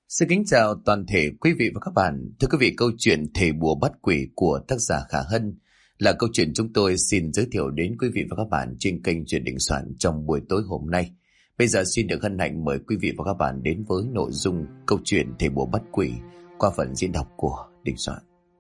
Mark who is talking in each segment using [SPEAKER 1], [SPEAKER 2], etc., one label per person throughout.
[SPEAKER 1] Xin kính chào toàn thể quý vị và các bạn. Thưa quý vị, câu chuyện Thầy Bùa Bắt Quỷ của tác giả Khả Hân là câu chuyện chúng tôi xin giới thiệu đến quý vị và các bạn trên kênh Chuyện Đình Soạn trong buổi tối hôm nay. Bây giờ xin được hân hạnh mời quý vị và các bạn đến với nội dung câu chuyện Thầy Bùa Bắt Quỷ qua phần diễn đọc của Đình Soạn.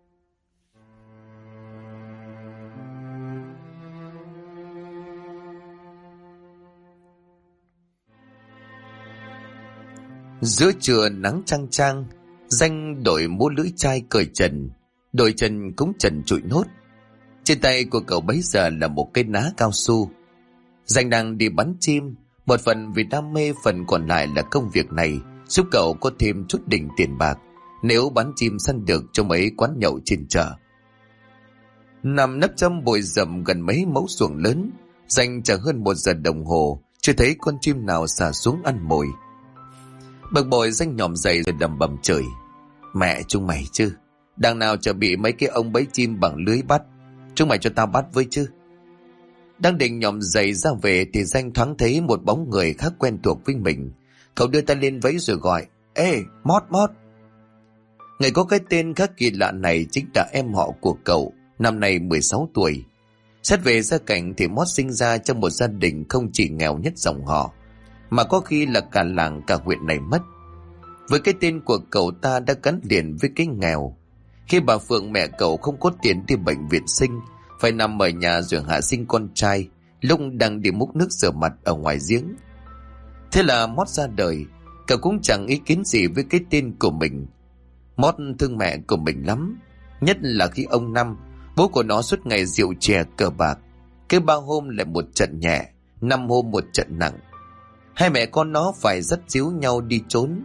[SPEAKER 1] Giữa trưa nắng chang chang, Danh đội mũ lưỡi chai cởi trần, đôi chân cũng trần trụi nốt. Trên tay của cậu bấy giờ là một cây ná cao su. Danh đang đi bắn chim, một phần vì đam mê, phần còn lại là công việc này giúp cậu có thêm chút đỉnh tiền bạc nếu bắn chim săn được cho mấy quán nhậu trên chợ. Nằm nấp trong bụi rậm gần mấy mẫu xuồng lớn, Danh chờ hơn 1 giờ đồng hồ chưa thấy con chim nào xả xuống ăn mồi. Bực bội Danh nhòm dậy rồi đầm bầm chửi: Mẹ chúng mày chứ, đằng nào chả bị mấy cái ông bẫy chim bằng lưới bắt, chúng mày cho tao bắt với chứ. Đang định nhòm dậy ra về thì Danh thoáng thấy một bóng người khác quen thuộc với mình. Cậu đưa tay lên vẫy rồi gọi: Ê, Mót, Mót. Người có cái tên khác kỳ lạ này chính là em họ của cậu, năm nay 16 tuổi. Xét về gia cảnh thì Mót sinh ra trong một gia đình không chỉ nghèo nhất dòng họ, mà có khi là cả làng cả huyện này mất. Với cái tên của cậu ta đã gắn liền với cái nghèo. Khi bà Phượng mẹ cậu không có tiền đi bệnh viện sinh, phải nằm ở nhà rồi hạ sinh con trai lúc đang đi múc nước rửa mặt ở ngoài giếng. Thế là Mót ra đời. Cậu cũng chẳng ý kiến gì với cái tên của mình. Mót thương mẹ của mình lắm, nhất là khi ông Năm, bố của nó, suốt ngày rượu chè cờ bạc. Cứ 3 hôm lại một trận nhẹ, 5 hôm một trận nặng. Hai mẹ con nó phải dắt díu nhau đi trốn.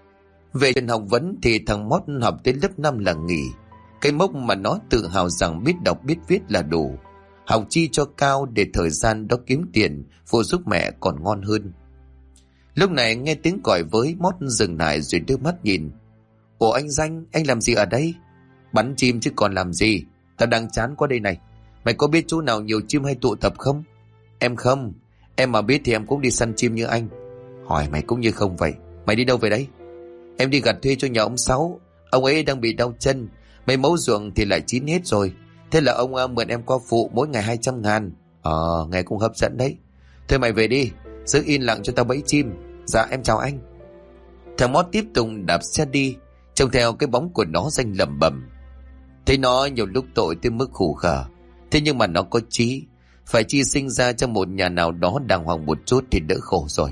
[SPEAKER 1] Về trường học vấn thì thằng Mót học tới lớp 5 là nghỉ. Cái mốc mà nó tự hào rằng biết đọc biết viết là đủ. Học chi cho cao để thời gian đó kiếm tiền phụ giúp mẹ còn ngon hơn. Lúc này nghe tiếng còi với, Mót dừng lại rồi đưa mắt nhìn. Ủa anh Danh, anh làm gì ở đây? Bắn chim chứ còn làm gì, tao đang chán qua đây này. Mày có biết chỗ nào nhiều chim hay tụ tập không? Em không. Em mà biết thì em cũng đi săn chim như anh. Hỏi mày cũng như không vậy. Mày đi đâu về đấy? Em đi gặt thuê cho nhà ông Sáu. Ông ấy đang bị đau chân. Mấy mẫu ruộng thì lại chín hết rồi. Thế là ông mượn em qua phụ mỗi ngày 200.000. Nghe cũng hấp dẫn đấy. Thôi mày về đi, giữ yên lặng cho tao bẫy chim. Dạ em chào anh. Thằng Mót tiếp tục đạp xe đi, trông theo cái bóng của nó. Danh lẩm bẩm. Thấy nó nhiều lúc tội tới mức khủ khờ, thế nhưng mà nó có chí. Phải chi sinh ra trong một nhà nào đó đàng hoàng một chút thì đỡ khổ rồi.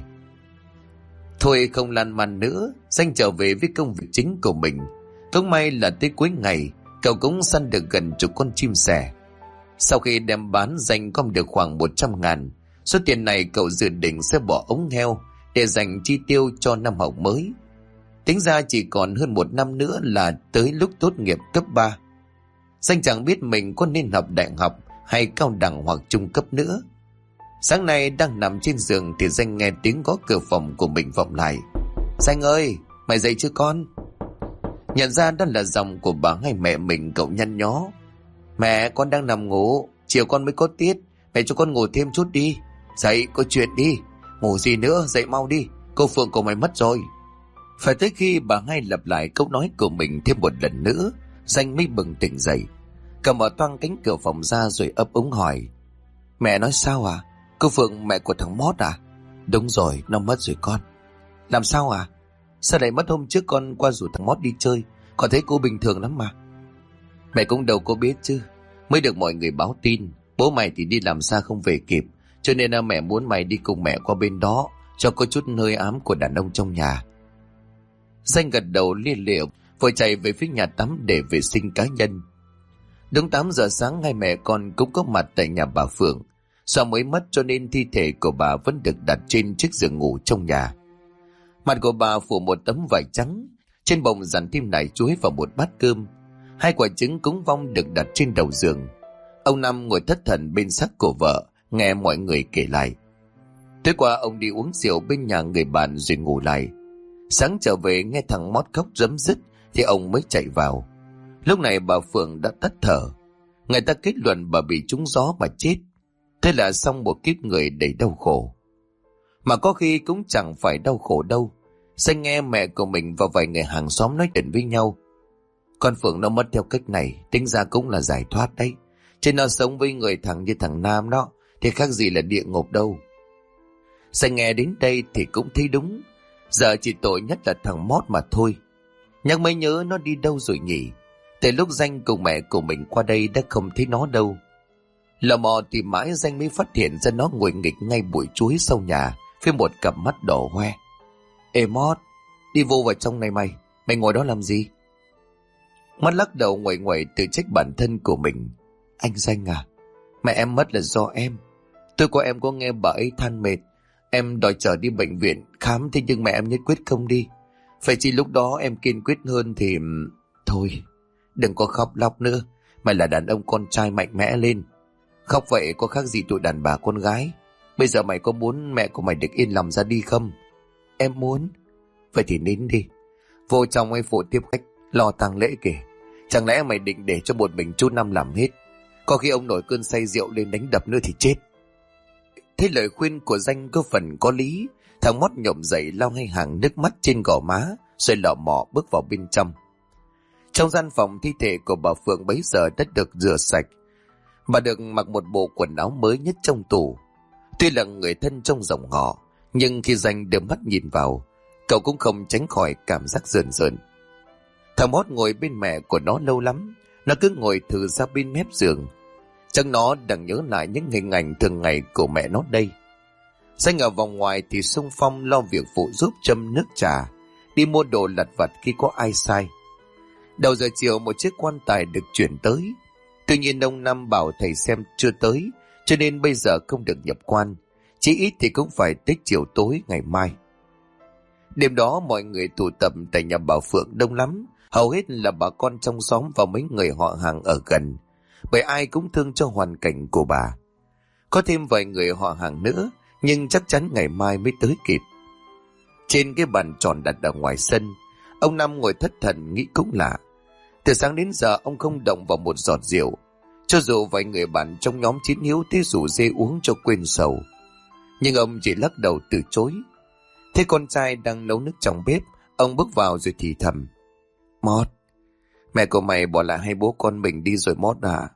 [SPEAKER 1] Thôi không lan man nữa, Danh trở về với công việc chính của mình. Cũng may là tới cuối ngày cậu cũng săn được gần chục con chim sẻ. Sau khi đem bán, Danh gom được khoảng 100.000. Số tiền này cậu dự định sẽ bỏ ống heo để dành chi tiêu cho năm học mới. Tính ra chỉ còn hơn 1 năm nữa là tới lúc tốt nghiệp cấp 3. Danh chẳng biết mình có nên học đại học hay cao đẳng hoặc trung cấp nữa. Sáng nay đang nằm trên giường thì Danh nghe tiếng gõ cửa phòng của mình vọng lại. Danh ơi, mày dậy chưa con? Nhận ra đó là giọng của bà hay mẹ mình, cậu nhăn nhó. Mẹ, con đang nằm ngủ, chiều con mới có tiết, mẹ cho con ngủ thêm chút đi. Dậy, có chuyện đi. Ngủ gì nữa, dậy mau đi, cô Phượng của mày mất rồi. Phải tới khi bà hay lặp lại câu nói của mình thêm một lần nữa, Danh mới bừng tỉnh dậy. Cậu mở toang cánh cửa phòng ra rồi ấp úng hỏi. Mẹ nói sao à? Cô Phượng mẹ của thằng Mót à? Đúng rồi, nó mất rồi con. Làm sao à? Sao lại mất? Hôm trước con qua rủ thằng Mót đi chơi, con thấy cô bình thường lắm mà. Mẹ cũng đâu có biết chứ, mới được mọi người báo tin. Bố mày thì đi làm xa không về kịp, cho nên mẹ muốn mày đi cùng mẹ qua bên đó, cho có chút hơi ấm của đàn ông trong nhà. Danh gật đầu lia lịa, vội chạy về phía nhà tắm để vệ sinh cá nhân. Đúng 8 giờ sáng, hai mẹ con cũng có mặt tại nhà bà Phượng. Do mới mất cho nên thi thể của bà vẫn được đặt trên chiếc giường ngủ trong nhà. Mặt của bà phủ một tấm vải trắng, trên bồng dàn thêm nải chuối và một bát cơm. 2 quả trứng cúng vong được đặt trên đầu giường. Ông Năm ngồi thất thần bên xác của vợ, nghe mọi người kể lại. Tối qua ông đi uống rượu bên nhà người bạn rồi ngủ lại. Sáng trở về nghe thằng Mót khóc rấm rứt thì ông mới chạy vào. Lúc này bà Phượng đã tắt thở. Người ta kết luận bà bị trúng gió mà chết. Thế là xong một kiếp người đầy đau khổ. Mà có khi cũng chẳng phải đau khổ đâu. Danh nghe mẹ của mình và vài người hàng xóm nói chuyện với nhau. Con Phượng nó mất theo cách này, tính ra cũng là giải thoát đấy. Chứ nó sống với người thằng như thằng Nam đó thì khác gì là địa ngục đâu. Danh nghe đến đây thì cũng thấy đúng. Giờ chỉ tội nhất là thằng Mót mà thôi. Nhắc mới nhớ nó đi đâu rồi nhỉ. Từ lúc Danh cùng mẹ của mình qua đây đã không thấy nó đâu. Lò mò tìm mãi Danh mới phát hiện ra nó ngồi nghịch ngay bụi chuối sau nhà với một cặp mắt đỏ hoe. Ê Mót, đi vô vào trong này mày. Mày ngồi đó làm gì? Mót lắc đầu nguậy nguậy tự trách bản thân của mình. Anh Danh à, mẹ em mất là do em. Tôi của em có nghe bà ấy than mệt. Em đòi chở đi bệnh viện khám, thế nhưng mẹ em nhất quyết không đi. Phải chỉ lúc đó em kiên quyết hơn thì... Thôi, đừng có khóc lóc nữa. Mày là đàn ông con trai mạnh mẽ lên. Khóc vậy có khác gì tụi đàn bà con gái. Bây giờ mày có muốn mẹ của mày được yên lòng ra đi không? Em muốn. Vậy thì nín đi. Vô trong ấy phụ tiếp khách, lo tang lễ kìa. Chẳng lẽ mày định để cho một mình chú Năm làm hết? Có khi ông nổi cơn say rượu lên đánh đập nữa thì chết. Thế lời khuyên của Danh có phần có lý. Thằng Mót nhổm dậy lau hai hàng nước mắt trên gò má, rồi lọ mọ bước vào bên trong. Trong gian phòng, thi thể của bà Phượng bấy giờ đã được rửa sạch. Bà được mặc một bộ quần áo mới nhất trong tủ. Tuy là người thân trong dòng họ, nhưng khi Danh đưa mắt nhìn vào, cậu cũng không tránh khỏi cảm giác rờn rợn. Thằng Mót ngồi bên mẹ của nó lâu lắm. Nó cứ ngồi thử ra bên mép giường. Chắc nó đang nhớ lại những hình ảnh thường ngày của mẹ nó đây. Danh ở vòng ngoài thì xung phong lo việc phụ giúp châm nước trà, đi mua đồ lặt vặt khi có ai sai. Đầu giờ chiều một chiếc quan tài được chuyển tới. Tuy nhiên ông Năm bảo thầy xem chưa tới, cho nên bây giờ không được nhập quan. Chỉ ít thì cũng phải tới chiều tối ngày mai. Đêm đó mọi người tụ tập tại nhà bà Phượng đông lắm. Hầu hết là bà con trong xóm và mấy người họ hàng ở gần, bởi ai cũng thương cho hoàn cảnh của bà. Có thêm vài người họ hàng nữa, nhưng chắc chắn ngày mai mới tới kịp. Trên cái bàn tròn đặt ở ngoài sân, ông Năm ngồi thất thần nghĩ cũng lạ. Từ sáng đến giờ ông không động vào một giọt rượu. Cho dù vài người bạn trong nhóm chiến hiếu tới rủ dê uống cho quên sầu, nhưng ông chỉ lắc đầu từ chối. Thế con trai đang nấu nước trong bếp, ông bước vào rồi thì thầm. Mót, mẹ của mày bỏ lại hai bố con mình đi rồi Mót à?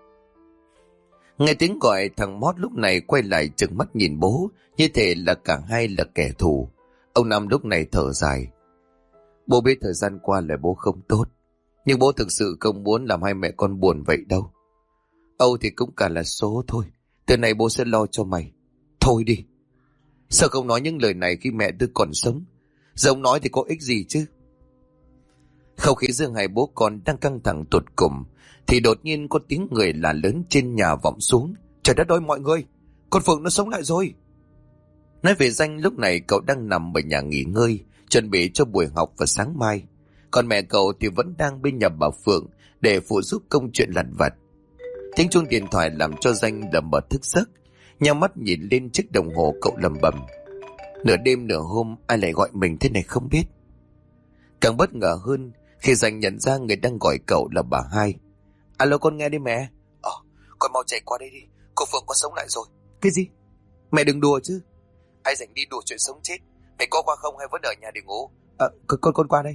[SPEAKER 1] Nghe tiếng gọi, thằng Mót lúc này quay lại trừng mắt nhìn bố, như thể là cả hai là kẻ thù. Ông Năm lúc này thở dài. Bố biết thời gian qua là bố không tốt, nhưng bố thực sự không muốn làm hai mẹ con buồn vậy đâu. Âu thì cũng cả là số thôi. Từ này bố sẽ lo cho mày. Thôi đi. Sao không nói những lời này khi mẹ tôi còn sống? Giờ ông nói thì có ích gì chứ? Không khí giữa hai bố con đang căng thẳng tột cùng, thì đột nhiên có tiếng người là lớn trên nhà vọng xuống. Trời đất ơi mọi người, con Phượng nó sống lại rồi. Nói về Danh, lúc này cậu đang nằm ở nhà nghỉ ngơi, chuẩn bị cho buổi học vào sáng mai. Còn mẹ cậu thì vẫn đang bên nhà bà Phượng để phụ giúp công chuyện lặt vặt. Tiếng chuông điện thoại làm cho Danh đầm bật thức giấc. Nhắm mắt nhìn lên chiếc đồng hồ, cậu lầm bầm. Nửa đêm nửa hôm ai lại gọi mình thế này không biết. Càng bất ngờ hơn khi Danh nhận ra người đang gọi cậu là bà Hai. Alo, con nghe đi mẹ. Con mau chạy qua đây đi, cô Phượng có sống lại rồi. Cái gì? Mẹ đừng đùa chứ. Ai rảnh đi đùa chuyện sống chết. Mày có qua không hay vẫn ở nhà để ngủ? Con qua đây.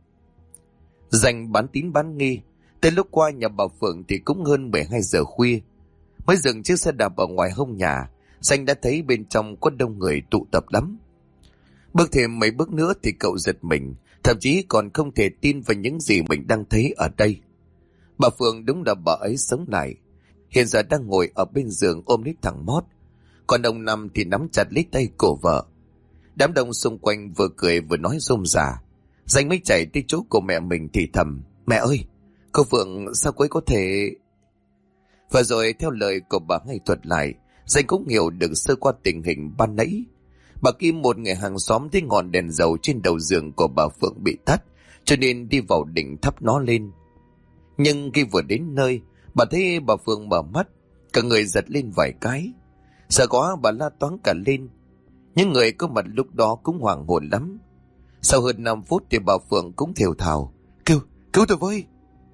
[SPEAKER 1] Danh bán tín bán nghi. Tới lúc qua nhà bà Phượng thì cũng hơn 12 giờ khuya. Mới dừng chiếc xe đạp ở ngoài hông nhà, Danh đã thấy bên trong có đông người tụ tập lắm. Bước thêm mấy bước nữa thì cậu giật mình, thậm chí còn không thể tin vào những gì mình đang thấy ở đây. Bà Phượng đúng là bà ấy sống lại, hiện giờ đang ngồi ở bên giường ôm lấy thằng Mót. Còn ông Năm thì nắm chặt lấy tay của vợ. Đám đông xung quanh vừa cười vừa nói rôm rả. Danh mới chạy tới chỗ của mẹ mình thì thầm. Mẹ ơi, cô Phượng sao cô ấy có thể... Và rồi theo lời của bà Ngay thuật lại, Danh cũng hiểu được sơ qua tình hình ban nãy. Bà Kim, một người hàng xóm, thấy ngọn đèn dầu trên đầu giường của bà Phượng bị tắt, cho nên đi vào định thắp nó lên. Nhưng khi vừa đến nơi, bà thấy bà Phượng mở mắt, cả người giật lên vài cái. Sợ quá bà la toáng cả lên. Những người có mặt lúc đó cũng hoảng hồn lắm. Sau hơn 5 phút thì bà Phượng cũng thều thào. Cứu tôi với.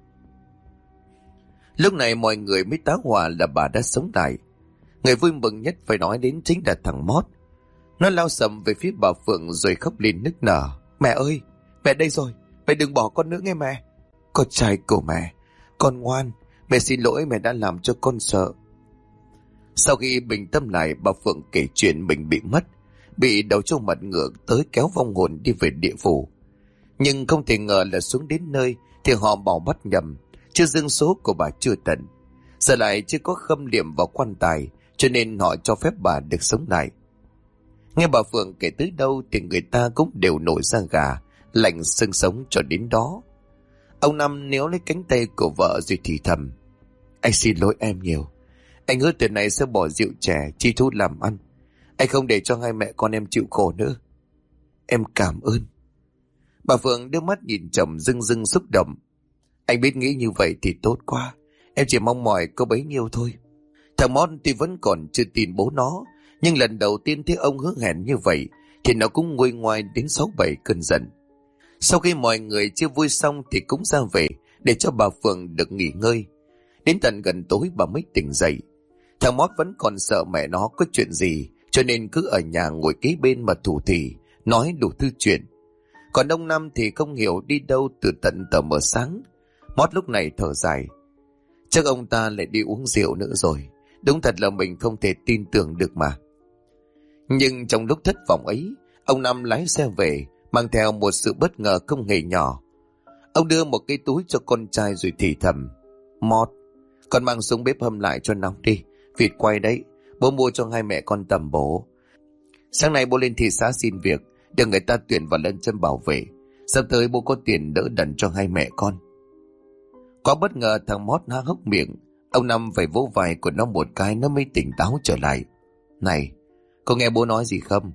[SPEAKER 1] Lúc này mọi người mới tá hỏa là bà đã sống lại. Người vui mừng nhất phải nói đến chính là thằng Mót. Nó lao sầm về phía bà Phượng rồi khóc lên nức nở. Mẹ ơi, mẹ đây rồi, mẹ đừng bỏ con nữa nghe mẹ. Con trai của mẹ, con ngoan, mẹ xin lỗi mẹ đã làm cho con sợ. Sau khi bình tâm lại, bà Phượng kể chuyện mình bị mất, bị đầu trâu mặt ngựa tới kéo vong hồn đi về địa phủ. Nhưng không thể ngờ là xuống đến nơi thì họ bảo bắt nhầm, chưa dương số của bà chưa tận. Giờ lại chưa có khâm liệm vào quan tài, cho nên họ cho phép bà được sống lại. Nghe bà Phượng kể tới đâu thì người ta cũng đều nổi da gà, lạnh xương sống cho đến đó. Ông Năm níu lấy cánh tay của vợ rồi thì thầm. Anh xin lỗi em nhiều. Anh hứa từ này sẽ bỏ rượu chè, chi thú làm ăn. Anh không để cho hai mẹ con em chịu khổ nữa. Em cảm ơn. Bà Phượng đưa mắt nhìn chồng rưng rưng xúc động. Anh biết nghĩ như vậy thì tốt quá. Em chỉ mong mỏi có bấy nhiêu thôi. Thằng Mót thì vẫn còn chưa tin bố nó, nhưng lần đầu tiên thấy ông hứa hẹn như vậy thì nó cũng nguôi ngoai đến 6-7 cơn giận. Sau khi mọi người chia vui xong thì cũng ra về để cho bà Phượng được nghỉ ngơi. Đến tận gần tối bà mới tỉnh dậy. Thằng Mót vẫn còn sợ mẹ nó có chuyện gì, cho nên cứ ở nhà ngồi kế bên mà thủ thỉ, nói đủ thứ chuyện. Còn ông Năm thì không hiểu đi đâu từ tận tờ mờ sáng. Mót lúc này thở dài. Chắc ông ta lại đi uống rượu nữa rồi. Đúng thật là mình không thể tin tưởng được mà. Nhưng trong lúc thất vọng ấy, ông Năm lái xe về, mang theo một sự bất ngờ không hề nhỏ. Ông đưa một cái túi cho con trai rồi thì thầm. Mót, con mang xuống bếp hâm lại cho nóng đi. Vịt quay đấy, bố mua cho hai mẹ con tầm bổ. Sáng nay bố lên thị xã xin việc, được người ta tuyển vào lân chân bảo vệ. Sắp tới bố có tiền đỡ đần cho hai mẹ con. Quá bất ngờ thằng Mót há hốc miệng. Ông Năm phải vỗ vai của nó một cái nó mới tỉnh táo trở lại. Này, có nghe bố nói gì không?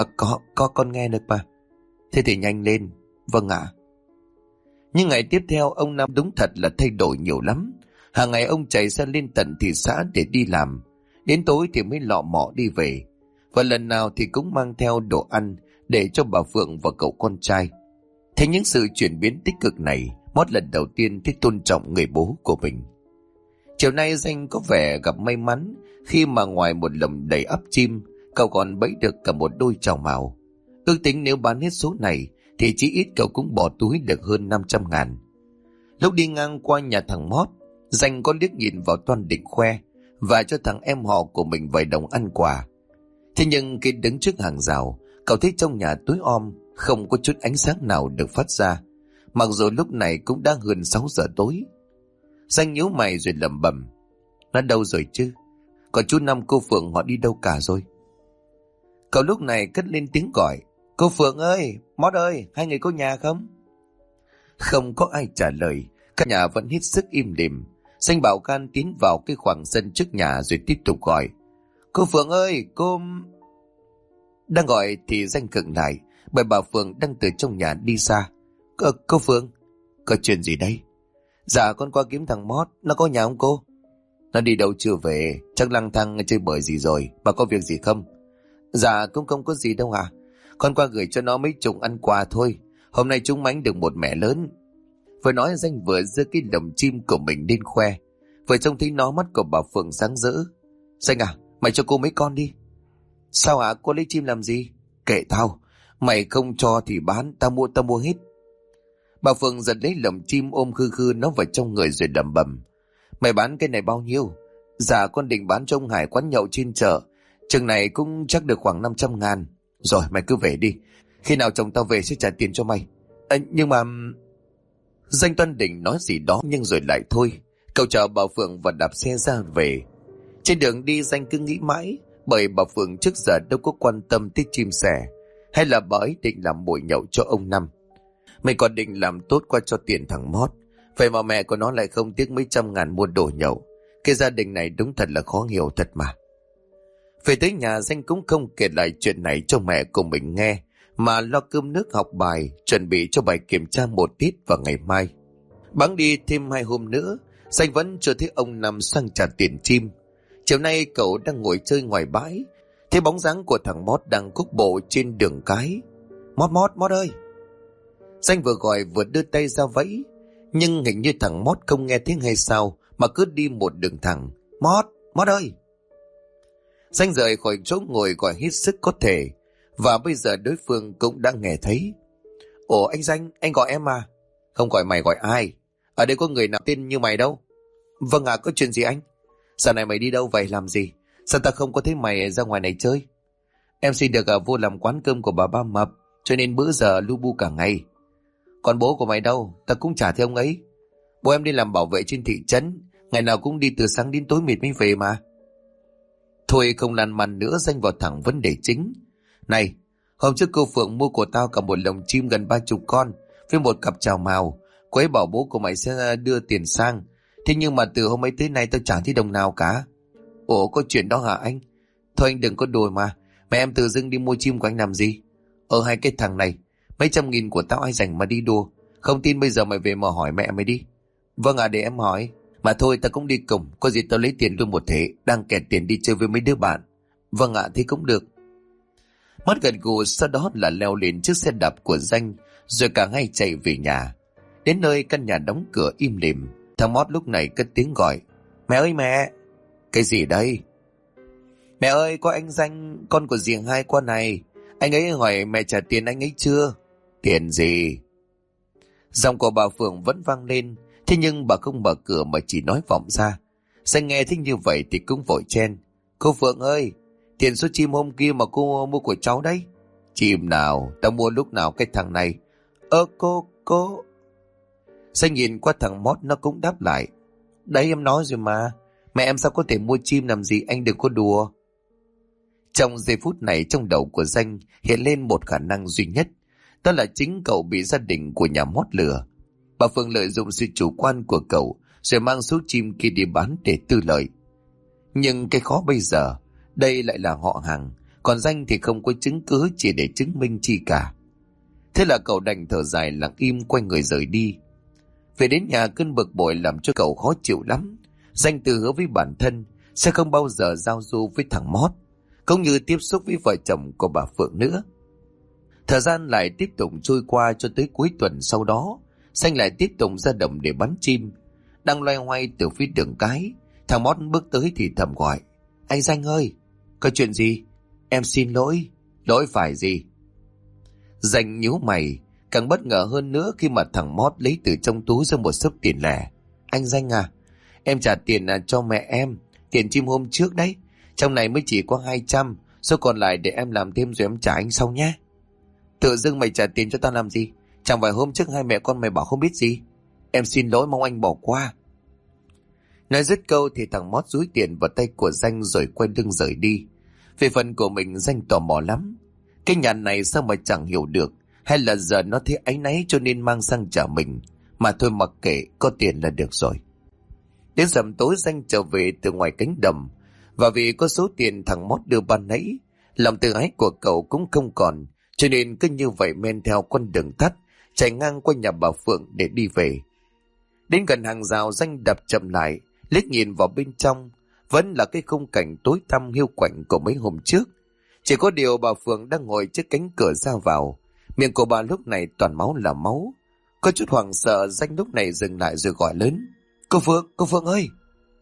[SPEAKER 1] Có con nghe được mà. Thế thì nhanh lên. Vâng ạ. Nhưng ngày tiếp theo ông Năm đúng thật là thay đổi nhiều lắm. Hàng ngày ông chạy ra lên tận thị xã để đi làm. Đến tối thì mới lọ mọ đi về. Và lần nào thì cũng mang theo đồ ăn để cho bà Phượng và cậu con trai. Thế những sự chuyển biến tích cực này, Mót lần đầu tiên thích tôn trọng người bố của mình. Chiều nay Danh có vẻ gặp may mắn khi mà ngoài một lồng đầy ắp chim, cậu còn bẫy được cả một đôi trào mào. Ước tính nếu bán hết số này thì chỉ ít cậu cũng bỏ túi được hơn 500.000. Lúc đi ngang qua nhà thằng Mót, Danh có liếc nhìn vào Toan định khoe và cho thằng em họ của mình vài đồng ăn quà. Thế nhưng khi đứng trước hàng rào, cậu thấy trong nhà tối om, không có chút ánh sáng nào được phát ra, mặc dù lúc này cũng đã hơn 6 giờ tối. Danh nhíu mày rồi lẩm bẩm. Nó đâu rồi chứ? Còn chú Năm cô Phượng họ đi đâu cả rồi? Cậu lúc này cất lên tiếng gọi. Cô Phượng ơi, Mót ơi, hai người có nhà không? Không có ai trả lời. Cả nhà vẫn hết sức im lìm. Danh bảo can tiến vào cái khoảng sân trước nhà rồi tiếp tục gọi. Cô Phượng ơi, cô... Đang gọi thì Danh khựng lại, bởi bà Phượng đang từ trong nhà đi ra. Cô Phượng, có chuyện gì đây? Dạ con qua kiếm thằng Mót, nó có nhà không cô? Nó đi đâu chưa về, chắc lang thang chơi bời gì rồi, bà có việc gì không? Dạ cũng không có gì đâu à. Con qua gửi cho nó mấy chục ăn quà thôi. Hôm nay chúng mánh được một mẻ lớn. Vừa nói Danh vừa giơ cái lồng chim của mình lên khoe. Vừa trông thấy nó mắt của bà Phượng sáng rỡ. Danh à, mày cho cô mấy con đi. Sao hả, cô lấy chim làm gì? Kệ tao, mày không cho thì bán, tao mua hết. Bà Phượng giật lấy lồng chim ôm khư khư nó vào trong người rồi đầm bầm. Mày bán cái này bao nhiêu? Dạ con định bán cho ông Hải quán nhậu trên chợ. Chừng này cũng chắc được khoảng 500.000. Rồi mày cứ về đi. Khi nào chồng tao về sẽ trả tiền cho mày. Nhưng mà... Danh Toan định nói gì đó nhưng rồi lại thôi. Cậu chờ bà Phượng và đạp xe ra về. Trên đường đi Danh cứ nghĩ mãi, bởi bà Phượng trước giờ đâu có quan tâm tới chim sẻ, hay là bà ấy định làm buổi nhậu cho ông Năm. Mày còn định làm tốt qua cho tiền thằng Mót, vậy mà mẹ của nó lại không tiếc mấy 100.000 mua đồ nhậu. Cái gia đình này đúng thật là khó hiểu thật mà. Về tới nhà Danh cũng không kể lại chuyện này cho mẹ của mình nghe, mà lo cơm nước học bài, chuẩn bị cho bài kiểm tra một tiết vào ngày mai. Bẵng đi thêm 2 hôm nữa, Danh vẫn chưa thấy ông Năm sang trả tiền chim. Chiều nay cậu đang ngồi chơi ngoài bãi, thấy bóng dáng của thằng Mót đang cuốc bộ trên đường cái. Mót ơi! Danh vừa gọi vừa đưa tay ra vẫy, nhưng hình như thằng Mót không nghe tiếng hay sao mà cứ đi một đường thẳng. Mót ơi! Danh rời khỏi chỗ ngồi gọi hết sức có thể. Và bây giờ đối phương cũng đã nghe thấy. Ủa anh Danh, anh gọi em à? Không gọi mày gọi ai? Ở đây có người nào tên như mày đâu. Vâng ạ, có chuyện gì anh? Giờ này mày đi đâu vậy, làm gì? Sao ta không có thấy mày ra ngoài này chơi? Em xin được vô làm quán cơm của bà Ba Mập, cho nên bữa giờ lu bu cả ngày. Còn bố của mày đâu? Ta cũng chả thấy ông ấy. Bố em đi làm bảo vệ trên thị trấn, ngày nào cũng đi từ sáng đến tối mịt mới về mà. Thôi không lăn măn nữa, Danh vào thẳng vấn đề chính. Này, hôm trước cô Phượng mua của tao cả một lồng chim gần 30 con với một cặp trào màu. Cô ấy bảo bố của mày sẽ đưa tiền sang. Thế nhưng mà từ hôm ấy tới nay tao chẳng thấy đồng nào cả. Ủa có chuyện đó hả anh? Thôi anh đừng có đùa mà. Mẹ em tự dưng đi mua chim của anh làm gì? Hai cái thằng này, mấy trăm nghìn của tao ai dành mà đi đùa. Không tin bây giờ mày về mà hỏi mẹ mày đi. Vâng à, để em hỏi. Mà thôi tao cũng đi cùng, có gì tao lấy tiền luôn một thể, đang kẹt tiền đi chơi với mấy đứa bạn. Vâng ạ, thì cũng được. Mắt gật gù, sau đó là leo lên chiếc xe đạp của Danh, rồi cả hai chạy về nhà. Đến nơi căn nhà đóng cửa im lìm, thằng Mót lúc này cất tiếng gọi. Mẹ ơi mẹ! Cái gì đây? Mẹ ơi, có anh Danh, con của Diềng Hai qua này. Anh ấy hỏi mẹ trả tiền anh ấy chưa? Tiền gì? Giọng của bà Phượng vẫn vang lên, thế nhưng bà không mở cửa mà chỉ nói vọng ra. Danh nghe thích như vậy thì cũng vội chen. Cô Phượng ơi, tiền số chim hôm kia mà cô mua của cháu đấy. Chim nào? Tao mua lúc nào cái thằng này? Cô... Danh nhìn qua thằng Mót, nó cũng đáp lại. Đấy em nói rồi mà. Mẹ em sao có thể mua chim làm gì, anh đừng có đùa. Trong giây phút này trong đầu của Danh hiện lên một khả năng duy nhất. Đó là chính cậu bị gia đình của nhà Mót lừa. Bà Phương lợi dụng sự chủ quan của cậu rồi mang số chim kia đi bán để tư lợi. Nhưng cái khó bây giờ, đây lại là họ hàng, còn Danh thì không có chứng cứ chỉ để chứng minh chi cả. Thế là cậu đành thở dài lặng im quay người rời đi. Về đến nhà cơn bực bội làm cho cậu khó chịu lắm. Danh tự hứa với bản thân sẽ không bao giờ giao du với thằng Mót, cũng như tiếp xúc với vợ chồng của bà Phượng nữa. Thời gian lại tiếp tục trôi qua cho tới cuối tuần sau đó, Danh lại tiếp tục ra đồng để bắn chim. Đang loay hoay từ phía đường cái, thằng Mót bước tới thì thầm gọi. Anh Danh ơi, có chuyện gì? Em xin lỗi. Lỗi phải gì? Danh nhíu mày, càng bất ngờ hơn nữa khi mà thằng Mót lấy từ trong túi ra một xấp tiền lẻ. Anh Danh à, em trả tiền cho mẹ em, tiền chim hôm trước đấy. Trong này mới chỉ có 200, số còn lại để em làm thêm rồi em trả anh sau nhé. Tự dưng mày trả tiền cho tao làm gì? Chẳng phải hôm trước hai mẹ con mày bảo không biết gì? Em xin lỗi, mong anh bỏ qua. Nói dứt câu thì thằng Mót dúi tiền vào tay của Danh rồi quay lưng rời đi. Về phần của mình, Danh tò mò lắm. Cái nhà này sao mà chẳng hiểu được, hay là giờ nó thấy áy náy cho nên mang sang trả mình. Mà thôi mặc kệ, có tiền là được rồi. Đến rằm tối Danh trở về từ ngoài cánh đồng, và vì có số tiền thằng Mót đưa ban nãy, lòng tự ái của cậu cũng không còn, cho nên cứ như vậy men theo con đường tắt, chạy ngang qua nhà bà Phượng để đi về. Đến gần hàng rào, Danh đập chậm lại, liếc nhìn vào bên trong, vẫn là cái khung cảnh tối tăm hiu quạnh của mấy hôm trước. Chỉ có điều bà Phượng đang ngồi trước cánh cửa ra vào, miệng của bà lúc này toàn máu là máu. Có chút hoảng sợ, Danh lúc này dừng lại rồi gọi lớn. Cô Phượng ơi!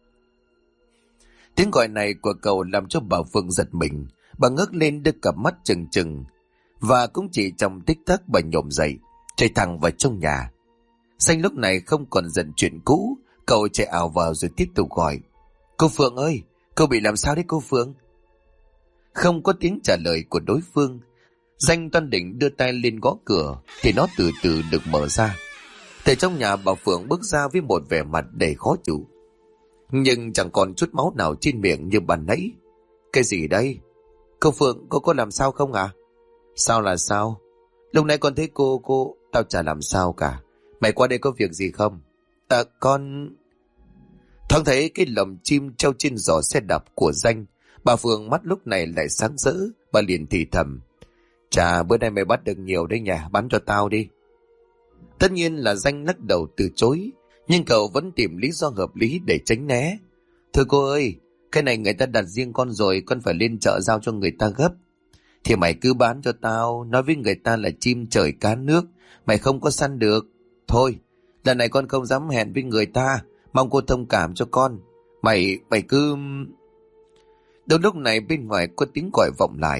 [SPEAKER 1] Tiếng gọi này của cậu làm cho bà Phượng giật mình. Bà ngước lên đưa cặp mắt trừng trừng, và cũng chỉ trong tích tắc bà nhổm dậy, chạy thẳng vào trong nhà. Danh lúc này không còn giận chuyện cũ, cậu chạy ào vào rồi tiếp tục gọi. Cô Phượng ơi, cô bị làm sao đấy cô Phượng? Không có tiếng trả lời của đối phương. Danh toan định đưa tay lên gõ cửa thì nó từ từ được mở ra. Từ trong nhà bà Phượng bước ra với một vẻ mặt đầy khó chịu, nhưng chẳng còn chút máu nào trên miệng như ban nãy. Cái gì đây? Cô Phượng, cô có làm sao không à? Sao là sao? Lúc nãy con thấy cô... Tao chả làm sao cả. Mày qua đây có việc gì không? Con... Thoáng thấy cái lồng chim treo trên giỏ xe đạp của Danh, bà Phượng mắt lúc này lại sáng rỡ. Bà liền thì thầm. Chà, bữa nay mày bắt được nhiều đấy nhỉ, bán cho tao đi. Tất nhiên là Danh lắc đầu từ chối, nhưng cậu vẫn tìm lý do hợp lý để tránh né. Thưa cô ơi, cái này người ta đặt riêng con rồi, con phải lên chợ giao cho người ta gấp. Thì mày cứ bán cho tao, nói với người ta là chim trời cá nước, mày không có săn được. Thôi, lần này con không dám hẹn với người ta, mong cô thông cảm cho con. Mày cứ... Đâu lúc này bên ngoài có tiếng gọi vọng lại.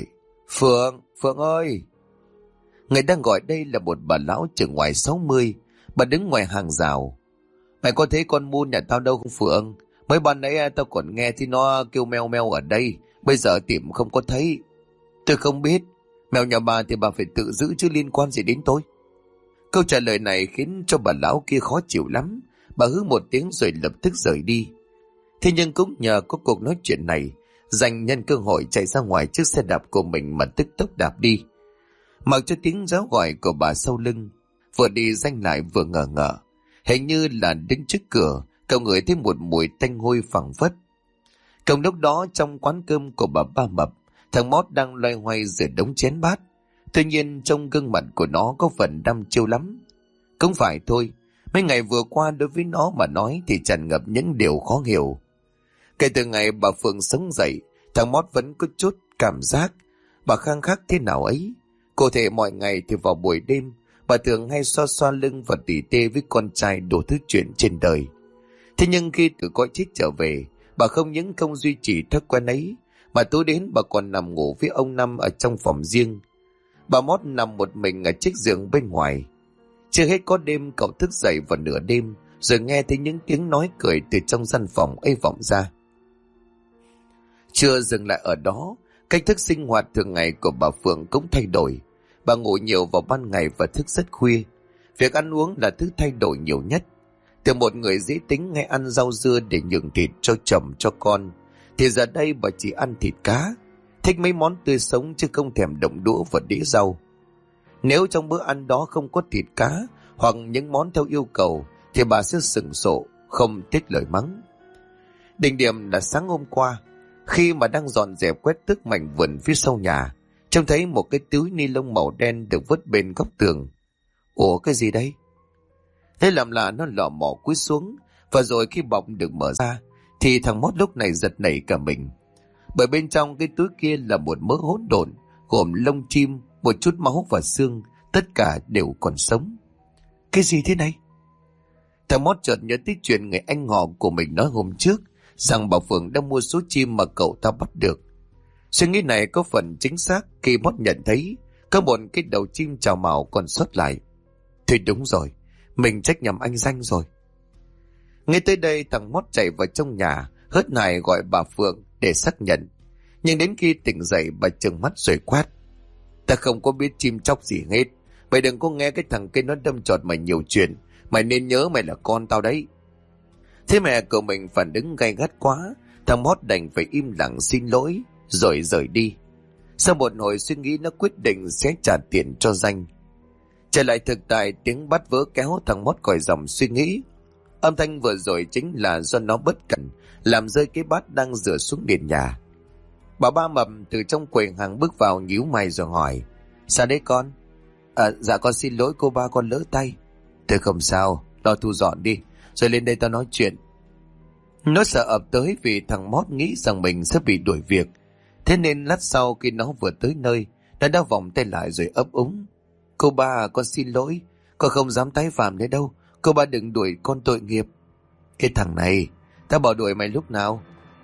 [SPEAKER 1] Phượng ơi! Người đang gọi đây là một bà lão chừng ngoài 60. Bà đứng ngoài hàng rào. Mày có thấy con Moon nhà tao đâu không Phượng? Mấy ban nãy tao còn nghe thì nó kêu meo meo ở đây. Bây giờ tìm không có thấy. Tôi không biết. Mèo nhà bà thì bà phải tự giữ chứ liên quan gì đến tôi. Câu trả lời này khiến cho bà lão kia khó chịu lắm. Bà hứ một tiếng rồi lập tức rời đi. Thế nhưng cũng nhờ có cuộc nói chuyện này, Danh nhân cơ hội chạy ra ngoài chiếc xe đạp của mình mà tức tốc đạp đi. Mặc cho tiếng giáo gọi của bà sau lưng, vừa đi Danh lại vừa ngờ ngợ. Hình như là đứng trước cửa, cậu ngửi thấy một mùi tanh hôi phảng phất. Cùng lúc đó trong quán cơm của bà Ba Mập, thằng Mót đang loay hoay rửa đống chén bát. Tuy nhiên trong gương mặt của nó có phần đăm chiêu lắm. Cũng phải thôi, mấy ngày vừa qua đối với nó mà nói thì tràn ngập những điều khó hiểu. Kể từ ngày bà Phượng sống dậy, thằng Mót vẫn có chút cảm giác bà khăng khắc thế nào ấy. Cụ thể mọi ngày thì vào buổi đêm, bà thường hay xoa xoa lưng và tỉ tê với con trai đủ thứ chuyện trên đời. Thế nhưng khi từ cõi chết trở về, bà không những không duy trì thói quen ấy, mà tối đến bà còn nằm ngủ với ông Năm ở trong phòng riêng. Bà Mót nằm một mình ở chiếc giường bên ngoài. Chưa hết có đêm cậu thức dậy vào nửa đêm, rồi nghe thấy những tiếng nói cười từ trong gian phòng ấy vọng ra. Chưa dừng lại ở đó, cách thức sinh hoạt thường ngày của bà Phượng cũng thay đổi. Bà ngủ nhiều vào ban ngày và thức rất khuya. Việc ăn uống là thứ thay đổi nhiều nhất. Từ một người dễ tính hay ăn rau dưa để nhường thịt cho chồng cho con, thì giờ đây bà chỉ ăn thịt cá, thích mấy món tươi sống chứ không thèm động đũa và đĩa rau. Nếu trong bữa ăn đó không có thịt cá hoặc những món theo yêu cầu thì bà sẽ sửng sộ, không tiếc lời mắng. Đỉnh điểm là sáng hôm qua, khi mà đang dọn dẹp quét tước mảnh vườn phía sau nhà, trông thấy một cái túi ni lông màu đen được vứt bên góc tường. Ủa cái gì đây? Thế làm lạ nó lọ mỏ cúi xuống, và rồi khi bọc được mở ra thì thằng Mót lúc này giật nảy cả mình. Bởi bên trong cái túi kia là một mớ hỗn độn, gồm lông chim, một chút máu và xương, tất cả đều còn sống. Cái gì thế này? Thằng Mót chợt nhớ tới chuyện người anh họ của mình nói hôm trước, rằng bà Phượng đã mua số chim mà cậu ta bắt được. Suy nghĩ này có phần chính xác khi Mót nhận thấy có một cái đầu chim chào mào còn sót lại. Thì đúng rồi, mình trách nhầm anh Danh rồi. Ngay tới đây thằng Mót chạy vào trong nhà, hớt hải gọi bà Phượng để xác nhận. Nhưng đến khi tỉnh dậy bà trừng mắt rồi quát: Ta không có biết chim chóc gì hết. Mày đừng có nghe cái thằng kia nó đâm chọt mày nhiều chuyện. Mày nên nhớ mày là con tao đấy. Thế mẹ của mình phản ứng gay gắt quá, thằng Mót đành phải im lặng xin lỗi rồi rời đi. Sau một hồi suy nghĩ nó quyết định sẽ trả tiền cho Danh. Trở lại thực tại, tiếng bắt vỡ kéo thằng Mót khỏi dòng suy nghĩ. Âm thanh vừa rồi chính là do nó bất cẩn làm rơi cái bát đang rửa xuống nền nhà. Bà Ba Mập từ trong quầy hàng bước vào nhíu mày rồi hỏi: Sao đấy con? Dạ con xin lỗi cô ba, con lỡ tay. Thôi không sao, lo thu dọn đi, rồi lên đây tao nói chuyện. Nó sợ ập tới vì thằng Mót nghĩ rằng mình sẽ bị đuổi việc. Thế nên lát sau khi nó vừa tới nơi, nó đã vòng tay lại rồi ấp úng: Cô ba, con xin lỗi, con không dám tái phạm nữa đâu. Cô ba đừng đuổi con tội nghiệp. Cái thằng này, tao bỏ đuổi mày lúc nào?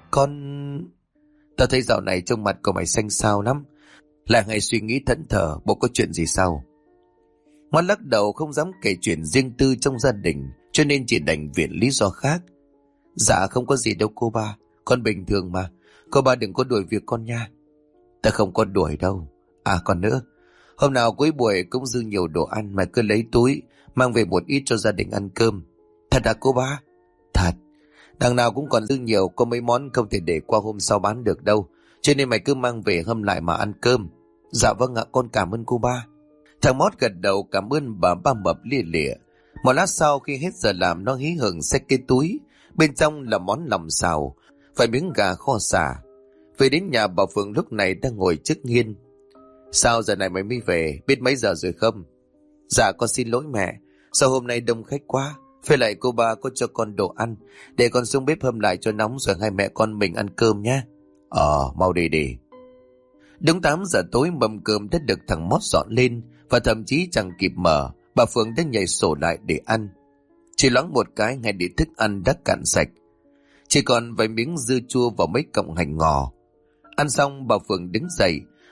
[SPEAKER 1] Tao thấy dạo này trong mặt của mày xanh xao lắm, lại hay suy nghĩ thẫn thờ, bộ có chuyện gì sao? Ngoan lắc đầu không dám kể chuyện riêng tư trong gia đình, cho nên chỉ đành viện lý do khác. Dạ không có gì đâu cô ba, con bình thường mà, cô ba đừng có đuổi việc con nha. Ta không có đuổi đâu. À còn nữa, hôm nào cuối buổi cũng dư nhiều đồ ăn, mày cứ lấy túi mang về một ít cho gia đình ăn cơm. Thật à cô ba? Thật. Đằng nào cũng còn dư nhiều, có mấy món không thể để qua hôm sau bán được đâu, cho nên mày cứ mang về hâm lại mà ăn cơm. Dạ vâng ạ, con cảm ơn cô ba. Thằng Mót gật đầu cảm ơn bà Ba Mập lia lịa. Một lát sau khi hết giờ làm, nó hí hửng xách cái túi, bên trong là món lòng xào, vài miếng gà kho xả. Về đến nhà, bà Phượng lúc này đang ngồi trước hiên. Sao giờ này mày mới về, biết mấy giờ rồi không? Dạ con xin lỗi mẹ, sao hôm nay đông khách quá, phải lại cô ba có cho con đồ ăn, để con xuống bếp hâm lại cho nóng rồi hai mẹ con mình ăn cơm nhé. Mau đi đi. Đúng 8 giờ tối mâm cơm đã được thằng Mót dọn lên, và thậm chí chẳng kịp mở, bà Phượng đã nhảy sổ lại để ăn. Chỉ loáng một cái ngay để thức ăn đã cạn sạch, chỉ còn vài miếng dưa chua và mấy cọng hành ngò. Ăn xong bà Phượng đứng dậy,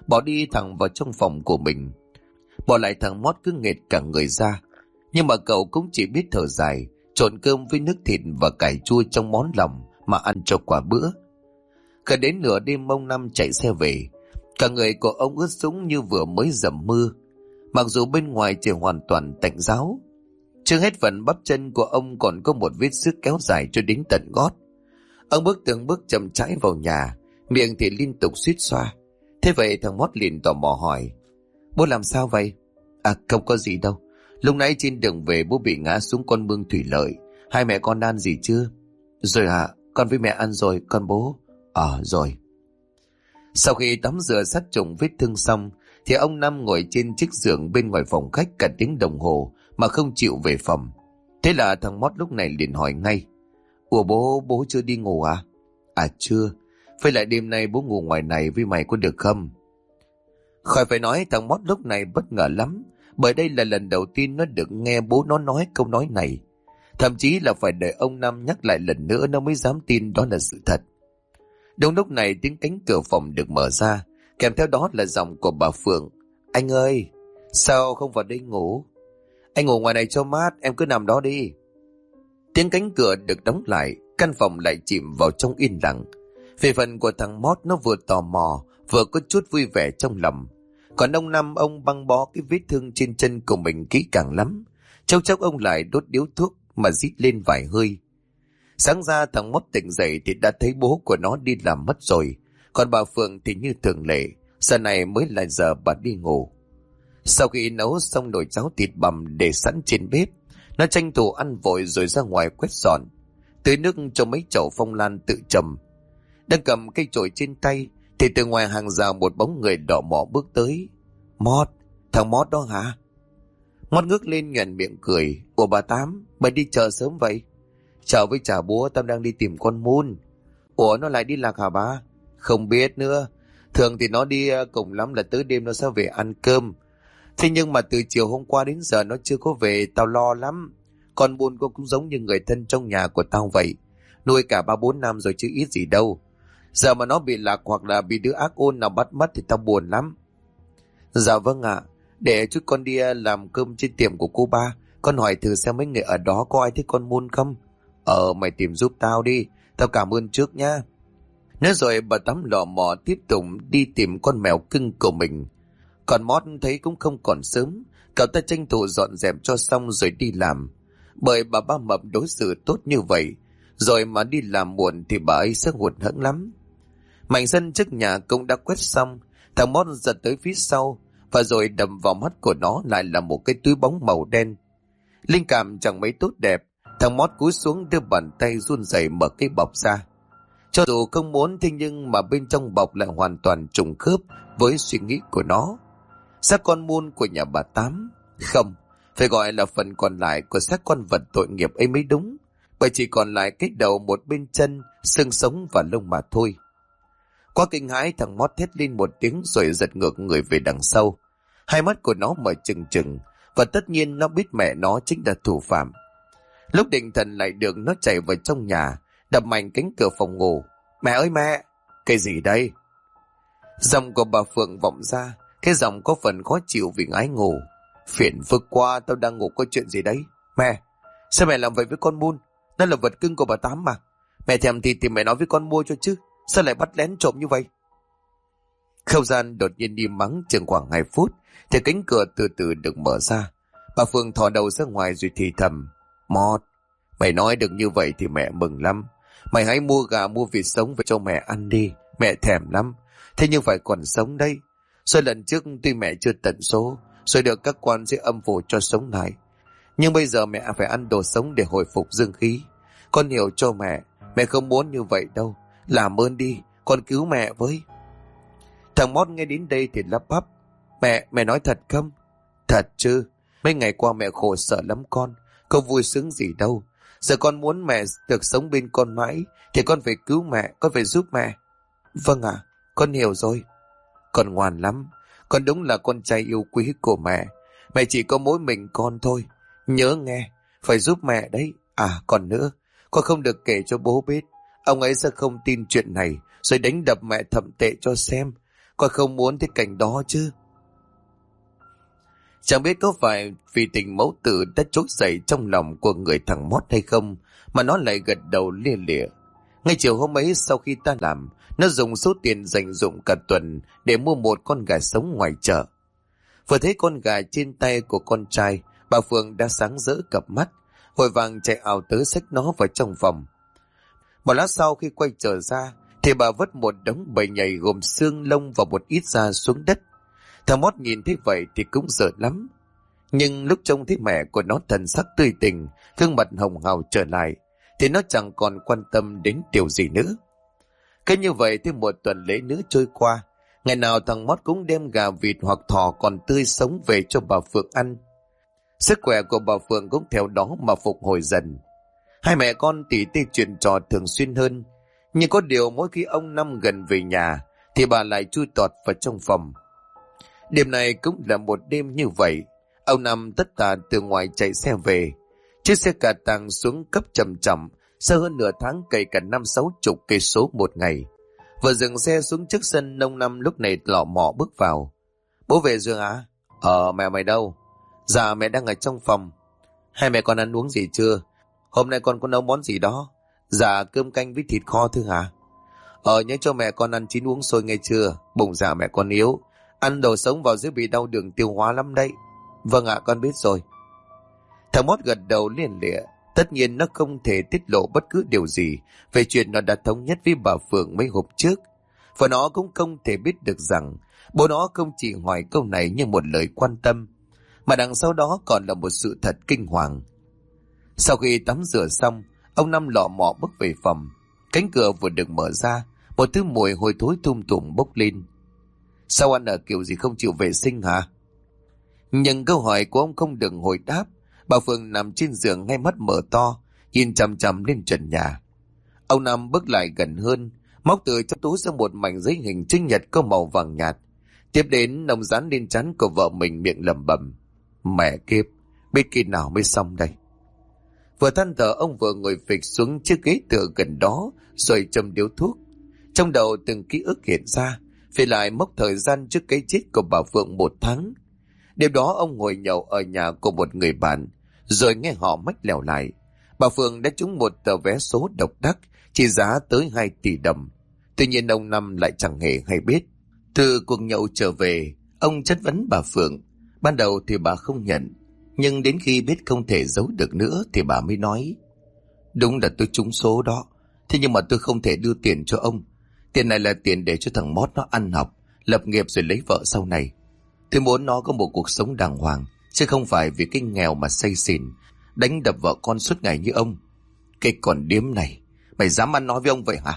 [SPEAKER 1] bỏ đi thẳng vào trong phòng của mình. Bỏ lại thằng Mót cứ nghệt cả người ra. Nhưng mà cậu cũng chỉ biết thở dài, trộn cơm với nước thịt và cải chua trong món lòng mà ăn cho quả bữa. Gần đến nửa đêm ông Năm chạy xe về. Cả người của ông ướt sũng như vừa mới dầm mưa. Mặc dù bên ngoài trời hoàn toàn tạnh ráo. Chưa hết phần bắp chân của ông còn có một vết xước kéo dài cho đến tận gót. Ông bước từng bước chậm rãi vào nhà, miệng thì liên tục suýt xoa. Thế vậy thằng Mót liền tò mò hỏi: Bố làm sao vậy? À, không có gì đâu. Lúc nãy trên đường về bố bị ngã xuống con mương thủy lợi. Hai mẹ con ăn gì chưa? Rồi ạ, con với mẹ ăn rồi, con bố. Rồi. Sau khi tắm rửa sát trùng vết thương xong, thì ông Năm ngồi trên chiếc giường bên ngoài phòng khách cả tiếng đồng hồ mà không chịu về phòng. Thế là thằng Mót lúc này liền hỏi ngay: Ủa bố chưa đi ngủ à? À chưa. Với lại đêm nay bố ngủ ngoài này với mày có được không? Khỏi phải nói, thằng Mót lúc này bất ngờ lắm, bởi đây là lần đầu tiên nó được nghe bố nó nói câu nói này. Thậm chí là phải đợi ông Năm nhắc lại lần nữa nó mới dám tin đó là sự thật. Đúng lúc này tiếng cánh cửa phòng được mở ra, kèm theo đó là giọng của bà Phượng: Anh ơi, sao không vào đây ngủ? Anh ngủ ngoài này cho mát, em cứ nằm đó đi. Tiếng cánh cửa được đóng lại, căn phòng lại chìm vào trong yên lặng. Về phần của thằng Mót, nó vừa tò mò vừa có chút vui vẻ trong lòng. Còn ông Năm, ông băng bó cái vết thương trên chân của mình kỹ càng lắm. Chốc chốc ông lại đốt điếu thuốc mà rít lên vài hơi. Sáng ra thằng Mót tỉnh dậy thì đã thấy bố của nó đi làm mất rồi. Còn bà Phượng thì như thường lệ, giờ này mới là giờ bà đi ngủ. Sau khi nấu xong nồi cháo thịt bằm để sẵn trên bếp, nó tranh thủ ăn vội rồi ra ngoài quét dọn, tưới nước cho mấy chậu phong lan tự trồng. Đang cầm cây chổi trên tay thì từ ngoài hàng rào một bóng người đỏ mỏ bước tới. Mót, thằng Mót đó hả? Mót ngước lên nhoẻn miệng cười. Ủa bà Tám, mày đi chợ sớm vậy? Chợ với chả búa, tao đang đi tìm con Mun. Ủa nó lại đi lạc hả bà? Không biết nữa. Thường thì nó đi cùng lắm là tới đêm nó sẽ về ăn cơm. Thế nhưng mà từ chiều hôm qua đến giờ nó chưa có về, tao lo lắm. Con Mun cũng giống như người thân trong nhà của tao vậy. Nuôi cả 3-4 năm rồi chứ ít gì đâu. Giờ mà nó bị lạc hoặc là bị đứa ác ôn nào bắt mất thì tao buồn lắm. Dạ vâng ạ. Để chút con đi làm cơm trên tiệm của cô ba. Con hỏi thử xem mấy người ở đó có ai thấy con Mun không? Mày tìm giúp tao đi. Tao cảm ơn trước nhá. Nói rồi bà Tám lò mò tiếp tục đi tìm con mèo cưng của mình. Còn Mót thấy cũng không còn sớm, cậu ta tranh thủ dọn dẹp cho xong rồi đi làm. Bởi bà ba Mập đối xử tốt như vậy, rồi mà đi làm muộn thì bà ấy sẽ hụt hẫng lắm. Mảnh sân trước nhà cũng đã quét xong. Thằng Mót giật tới phía sau, và rồi đập vào mắt của nó lại là một cái túi bóng màu đen. Linh cảm chẳng mấy tốt đẹp, thằng Mót cúi xuống đưa bàn tay run rẩy mở cái bọc ra. Cho dù không muốn thế nhưng mà bên trong bọc lại hoàn toàn trùng khớp với suy nghĩ của nó. Xác con Mun của nhà bà Tám? Không, phải gọi là phần còn lại của xác con vật tội nghiệp ấy mới đúng, bởi chỉ còn lại cái đầu, một bên chân, xương sống và lông mà thôi. Quá kinh hãi, thằng Mót thét lên một tiếng rồi giật ngược người về đằng sau. Hai mắt của nó mở trừng trừng, và tất nhiên nó biết mẹ nó chính là thủ phạm. Lúc định thần lại được, nó chạy vào trong nhà, đập mạnh cánh cửa phòng ngủ. Mẹ ơi mẹ! Cái gì đây? Giọng của bà Phượng vọng ra, cái giọng có phần khó chịu vì ngái ngủ. Phiền phức quá, tao đang ngủ, có chuyện gì đấy? Mẹ! Sao mẹ làm vậy với con Mun? Nó là vật cưng của bà Tám mà. Mẹ thèm thịt thì mẹ nói với con mua cho chứ. Sao lại bắt lén trộm như vậy? Không gian đột nhiên im mắng chừng khoảng 2 phút, thì cánh cửa từ từ được mở ra. Bà Phương thò đầu ra ngoài rồi thì thầm. Mót, mày nói được như vậy thì mẹ mừng lắm. Mày hãy mua gà mua vịt sống về cho mẹ ăn đi. Mẹ thèm lắm. Thế nhưng phải còn sống đây. Rồi lần trước tuy mẹ chưa tận số, rồi được các quan sẽ âm phủ cho sống lại, nhưng bây giờ mẹ phải ăn đồ sống để hồi phục dương khí. Con hiểu cho mẹ. Mẹ không muốn như vậy đâu. Làm ơn đi, con cứu mẹ với. Thằng Mót nghe đến đây thì lắp bắp. Mẹ nói thật không? Thật chứ. Mấy ngày qua mẹ khổ sở lắm con. Có vui sướng gì đâu. Giờ con muốn mẹ được sống bên con mãi, thì con phải cứu mẹ, con phải giúp mẹ. Vâng ạ, con hiểu rồi. Con ngoan lắm. Con đúng là con trai yêu quý của mẹ. Mẹ chỉ có mỗi mình con thôi. Nhớ nghe, phải giúp mẹ đấy. À còn nữa, con không được kể cho bố biết. Ông ấy sẽ không tin chuyện này, rồi đánh đập mẹ thậm tệ cho xem. con không muốn thấy cảnh đó chứ. Chẳng biết có phải vì tình mẫu tử đã trỗi dậy trong lòng của người thằng Mót hay không mà nó lại gật đầu lia lịa. Ngay chiều hôm ấy sau khi ta làm, nó dùng số tiền dành dụm cả tuần để mua một con gà sống ngoài chợ. Vừa thấy con gà trên tay của con trai, bà Phượng đã sáng rỡ cặp mắt, vội vàng chạy ào tới xách nó vào trong phòng. Một lát sau khi quay trở ra thì bà vứt một đống bầy nhầy gồm xương lông và một ít da xuống đất. Thằng Mót nhìn thấy vậy thì cũng sợ lắm, nhưng lúc trông thấy mẹ của nó thần sắc tươi tỉnh, gương mặt hồng hào trở lại, thì nó chẳng còn quan tâm đến điều gì nữa. Cứ như vậy thêm một tuần lễ nữa trôi qua, ngày nào thằng Mót cũng đem gà vịt hoặc thỏ còn tươi sống về cho bà Phượng ăn. Sức khỏe của bà Phượng cũng theo đó mà phục hồi dần. Hai mẹ con tỉ tê chuyện trò thường xuyên hơn, nhưng có điều mỗi khi ông Năm gần về nhà thì bà lại chui tọt vào trong phòng. Đêm này cũng là một đêm như vậy. Ông Năm tất tả từ ngoài chạy xe về. Chiếc xe cà tàng xuống cấp chậm chậm, sau hơn nửa tháng cày cả 50-60 cây số một ngày. Vừa dừng xe xuống trước sân, ông Năm lúc này lọ mọ bước vào. Bố về rồi à? Mẹ mày đâu? Dạ mẹ đang ở trong phòng. Hai mẹ con ăn uống gì chưa? Hôm nay con có nấu món gì đó? Dạ cơm canh với thịt kho thưa hả? Nhớ cho mẹ con ăn chín uống sôi nghe chưa? Bụng dạ mẹ con yếu, ăn đồ sống vào dưới bị đau đường tiêu hóa lắm đấy. Vâng ạ, con biết rồi. Thằng Mót gật đầu liền lịa. Tất nhiên nó không thể tiết lộ bất cứ điều gì về chuyện nó đã thống nhất với bà Phượng mấy hôm trước. Và nó cũng không thể biết được rằng bố nó không chỉ hỏi câu này như một lời quan tâm, mà đằng sau đó còn là một sự thật kinh hoàng. Sau khi tắm rửa xong, ông Năm lọ mọ bước về phòng. Cánh cửa vừa được mở ra, một thứ mùi hôi thối thum thủm bốc lên. Sao ăn ở kiểu gì không chịu vệ sinh hả? Nhưng câu hỏi của ông không được hồi đáp. Bà Phượng nằm trên giường ngay mắt mở to, nhìn chằm chằm lên trần nhà. Ông Năm bước lại gần hơn, móc từ trong túi ra một mảnh giấy hình chữ nhật có màu vàng nhạt. Tiếp đến ông dán lên trán của vợ mình, miệng lẩm bẩm: Mẹ kiếp, biết khi nào mới xong đây. Vừa than thở, ông vừa ngồi phịch xuống chiếc ghế tựa gần đó rồi châm điếu thuốc. Trong đầu từng ký ức hiện ra, về lại mốc thời gian trước cái chết của bà Phượng 1 tháng. Đêm đó ông ngồi nhậu ở nhà của một người bạn, rồi nghe họ mách lèo lại. Bà Phượng đã trúng một tờ vé số độc đắc trị giá tới 2 tỷ đồng. Tuy nhiên ông Năm lại chẳng hề hay biết. Từ cuộc nhậu trở về, ông chất vấn bà Phượng. Ban đầu thì bà không nhận, nhưng đến khi biết không thể giấu được nữa thì bà mới nói: Đúng là tôi trúng số đó, thế nhưng mà tôi không thể đưa tiền cho ông. Tiền này là tiền để cho thằng Mót nó ăn học, lập nghiệp rồi lấy vợ sau này. Tôi muốn nó có một cuộc sống đàng hoàng, chứ không phải vì cái nghèo mà say xỉn, đánh đập vợ con suốt ngày như ông. Cái con điếm này, mày dám ăn nói với ông vậy hả?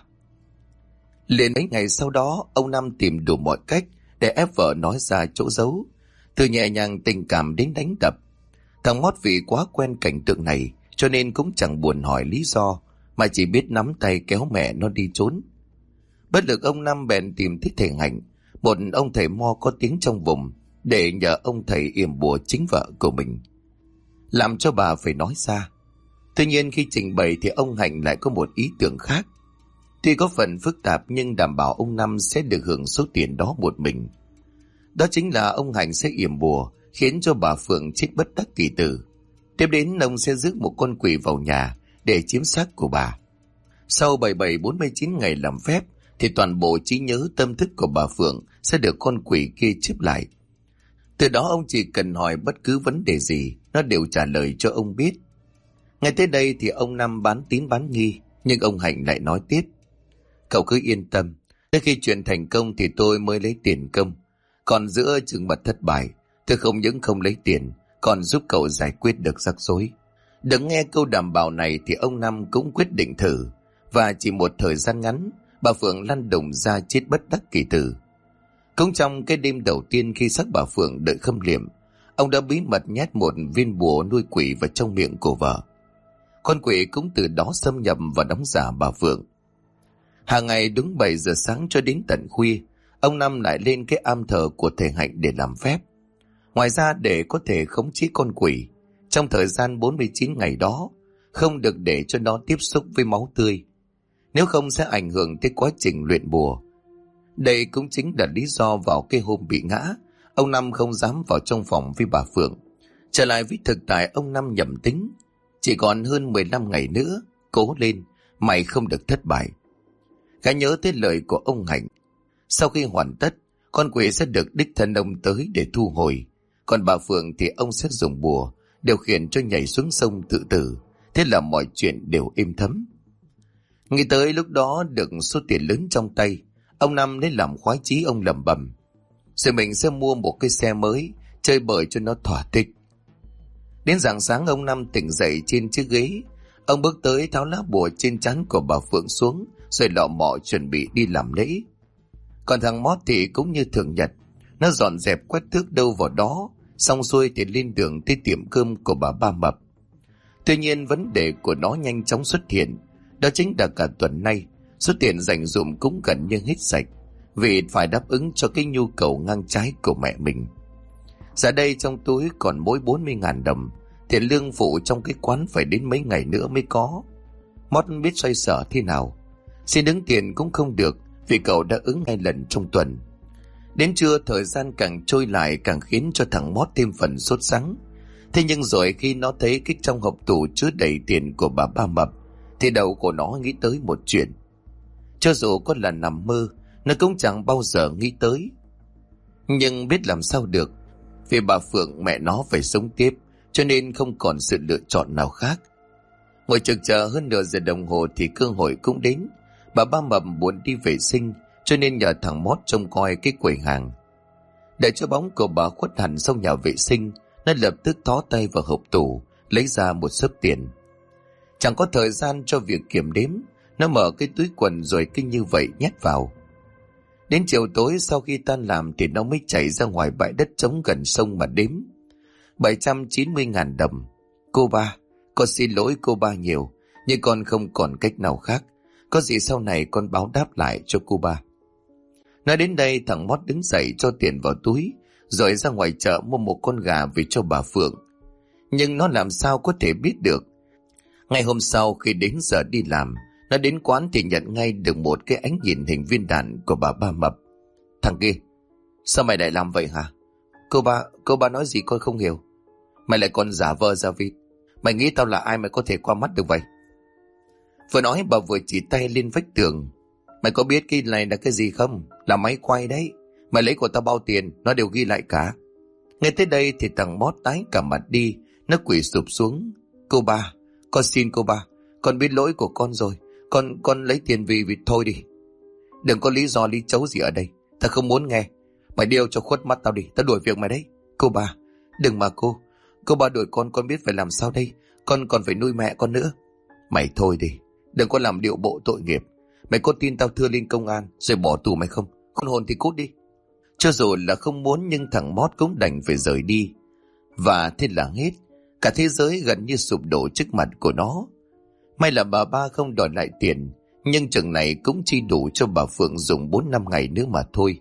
[SPEAKER 1] Liền mấy ngày sau đó, ông Năm tìm đủ mọi cách để ép vợ nói ra chỗ giấu, từ nhẹ nhàng tình cảm đến đánh đập. Thằng Mót vì quá quen cảnh tượng này cho nên cũng chẳng buồn hỏi lý do, mà chỉ biết nắm tay kéo mẹ nó đi trốn. Bất lực, ông Năm bèn tìm thấy thầy Hạnh, một ông thầy mo có tiếng trong vùng, để nhờ ông thầy yểm bùa chính vợ của mình, làm cho bà phải nói ra. Tuy nhiên khi trình bày thì ông Hạnh lại có một ý tưởng khác. Tuy có phần phức tạp nhưng đảm bảo ông Năm sẽ được hưởng số tiền đó một mình. Đó chính là ông Hạnh sẽ yểm bùa khiến cho bà Phượng chết bất đắc kỳ tử. Tiếp đến ông sẽ rước một con quỷ vào nhà để chiếm xác của bà. Sau 47-49 ngày làm phép thì toàn bộ trí nhớ tâm thức của bà Phượng sẽ được con quỷ kia chiếm lại. Từ đó ông chỉ cần hỏi bất cứ vấn đề gì, nó đều trả lời cho ông biết. Ngay tới đây thì ông Năm bán tín bán nghi, nhưng ông Hạnh lại nói tiếp: Cậu cứ yên tâm, tới khi chuyện thành công thì tôi mới lấy tiền công. Còn giữa chừng mật thất bại, tôi không những không lấy tiền, còn giúp cậu giải quyết được rắc rối. Đừng nghe câu đảm bảo này thì ông Năm cũng quyết định thử. Và chỉ một thời gian ngắn, bà Phượng lăn đùng ra chết bất đắc kỳ tử. Cũng trong cái đêm đầu tiên khi xác bà Phượng đợi khâm liệm, ông đã bí mật nhét một viên bùa nuôi quỷ vào trong miệng của vợ. Con quỷ cũng từ đó xâm nhập và đóng giả bà Phượng. Hàng ngày đúng 7 giờ sáng cho đến tận khuya, ông Năm lại lên cái am thờ của thầy Hạnh để làm phép. Ngoài ra, để có thể khống chế con quỷ, trong thời gian 49 ngày đó, không được để cho nó tiếp xúc với máu tươi. Nếu không sẽ ảnh hưởng tới quá trình luyện bùa. Đây cũng chính là lý do vào cái hôm bị ngã, ông Năm không dám vào trong phòng với bà Phượng. Trở lại với thực tại, ông Năm nhẩm tính, chỉ còn hơn 15 ngày nữa, cố lên, mày không được thất bại. Gã nhớ tới lời của ông Hạnh, sau khi hoàn tất, con quỷ sẽ được đích thân ông tới để thu hồi, còn bà Phượng thì ông sẽ dùng bùa điều khiển cho nhảy xuống sông tự tử. Thế là mọi chuyện đều êm thấm. Nghĩ tới lúc đó được số tiền lớn trong tay, ông Năm lấy làm khoái chí, ông lẩm bẩm rồi mình sẽ mua một cái xe mới chơi bời cho nó thỏa thích. Đến rạng sáng, ông Năm tỉnh dậy trên chiếc ghế. Ông bước tới tháo lá bùa trên trán của bà Phượng xuống, rồi lọ mọ chuẩn bị đi làm lễ. Còn thằng Mót thì cũng như thường nhật, nó dọn dẹp quét thước đâu vào đó, xong xuôi thì lên đường tới tiệm cơm của bà Ba Mập. Tuy nhiên vấn đề của nó nhanh chóng xuất hiện, đó chính là cả tuần nay số tiền dành dụm cũng gần như hết sạch, vì phải đáp ứng cho cái nhu cầu ngang trái của mẹ mình. Giờ đây trong túi còn mỗi 40.000 đồng, tiền lương phụ trong cái quán phải đến mấy ngày nữa mới có. Mót biết xoay sở thế nào, xin đứng tiền cũng không được, vì cậu đã ứng 2 lần trong tuần. Đến trưa, thời gian càng trôi lại càng khiến cho thằng Mót thêm phần sốt sắng. Thế nhưng rồi khi nó thấy cái trong hộp tủ chứa đầy tiền của bà Ba Mập, thì đầu của nó nghĩ tới một chuyện. Cho dù có là nằm mơ, nó cũng chẳng bao giờ nghĩ tới. Nhưng biết làm sao được, vì bà Phượng mẹ nó phải sống tiếp, cho nên không còn sự lựa chọn nào khác. Ngồi trực chờ hơn nửa giờ đồng hồ thì cơ hội cũng đến. Bà Ba Mập muốn đi vệ sinh, cho nên nhờ thằng Mót trông coi cái quầy hàng. Để cho bóng của bà khuất hẳn sau nhà vệ sinh, nó lập tức thó tay vào hộp tủ, lấy ra một xấp tiền. Chẳng có thời gian cho việc kiểm đếm, nó mở cái túi quần rồi cứ như vậy nhét vào. Đến chiều tối sau khi tan làm thì nó mới chạy ra ngoài bãi đất trống gần sông mà đếm. 790.000 đồng. Cô ba, con xin lỗi cô ba nhiều, nhưng con không còn cách nào khác. Có gì sau này con báo đáp lại cho cô ba. Nói đến đây, thằng Mót đứng dậy cho tiền vào túi, rồi ra ngoài chợ mua một con gà về cho bà Phượng. Nhưng nó làm sao có thể biết được. Ngày hôm sau khi đến giờ đi làm, nó đến quán thì nhận ngay được một cái ánh nhìn hình viên đạn của bà Ba Mập. Thằng kia, sao mày lại làm vậy hả? Cô ba nói gì con không hiểu. Mày lại còn giả vờ giả vịt. Mày nghĩ tao là ai mày có thể qua mắt được vậy? Vừa nói bà vừa chỉ tay lên vách tường. Mày có biết cái này là cái gì không? Là máy quay đấy. Mày lấy của tao bao tiền, nó đều ghi lại cả. Nghe tới đây thì thằng Mót tái cả mặt đi, nó quỳ sụp xuống. Cô ba, con xin cô ba, con biết lỗi của con rồi. Con lấy tiền vì thôi đi. Đừng có lý do lý chấu gì ở đây. Tao không muốn nghe. Mày điêu cho khuất mắt tao đi, tao đuổi việc mày đấy. Cô ba, đừng mà cô. Cô ba đuổi con biết phải làm sao đây. Con còn phải nuôi mẹ con nữa. Mày thôi đi, đừng có làm điệu bộ tội nghiệp. Mày có tin tao thưa lên công an rồi bỏ tù mày không? Con hồn thì cút đi. Cho dù là không muốn nhưng thằng Mót cũng đành phải rời đi. Và thế là hết. Cả thế giới gần như sụp đổ trước mặt của nó. May là bà ba không đòi lại tiền, nhưng chừng này cũng chỉ đủ cho bà Phượng dùng 4-5 ngày nữa mà thôi.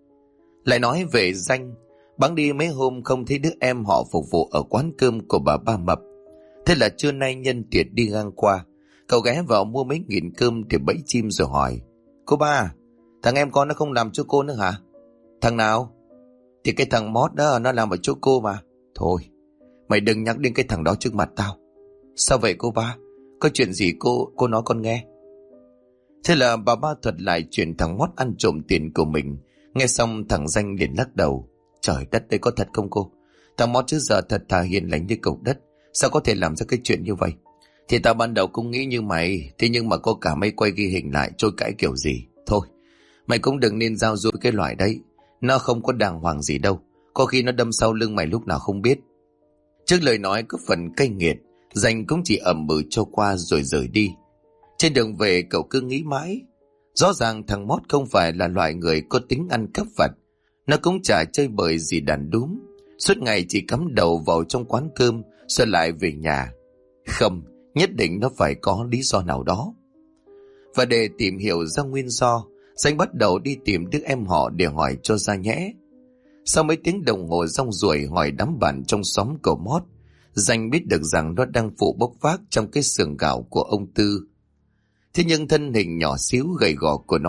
[SPEAKER 1] Lại nói về Danh, bẵng đi mấy hôm không thấy đứa em họ phục vụ ở quán cơm của bà Ba Mập. Thế là trưa nay nhân tiện đi ngang qua, cậu ghé vào mua mấy nghìn cơm để bẫy chim rồi hỏi. Cô ba, thằng em con nó không làm chỗ cô nữa hả? Thằng nào? Thì cái thằng Mót đó, nó làm ở chỗ cô mà. Thôi, mày đừng nhắc đến cái thằng đó trước mặt tao. Sao vậy cô ba? Có chuyện gì cô nói con nghe. Thế là bà ba thuật lại chuyện thằng Mót ăn trộm tiền của mình. Nghe xong thằng Danh liền lắc đầu. Trời đất, đây có thật không cô? Thằng Mót trước giờ thật thà hiền lành như cục đất, sao có thể làm ra cái chuyện như vậy? Thì tao ban đầu cũng nghĩ như mày, thế nhưng mà có cả mấy quay ghi hình lại trôi cãi kiểu gì. Thôi, mày cũng đừng nên giao du với cái loại đấy. Nó không có đàng hoàng gì đâu. Có khi nó đâm sau lưng mày lúc nào không biết. Trước lời nói có phần cay nghiệt, Danh cũng chỉ ậm ừ cho qua rồi rời đi. Trên đường về cậu cứ nghĩ mãi. Rõ ràng thằng Mót không phải là loại người có tính ăn cắp vặt. Nó cũng chả chơi bời gì đàn đúm. Suốt ngày chỉ cắm đầu vào trong quán cơm rồi lại về nhà. Không, nhất định nó phải có lý do nào đó. Và để tìm hiểu ra nguyên do, Danh bắt đầu đi tìm đứa em họ để hỏi cho ra nhẽ. Sau mấy tiếng đồng hồ rong ruổi hỏi đám bạn trong xóm của Mót, Danh biết được rằng nó đang phụ bốc vác trong cái xưởng gạo của ông Tư. Thế nhưng thân hình nhỏ xíu gầy gò của nó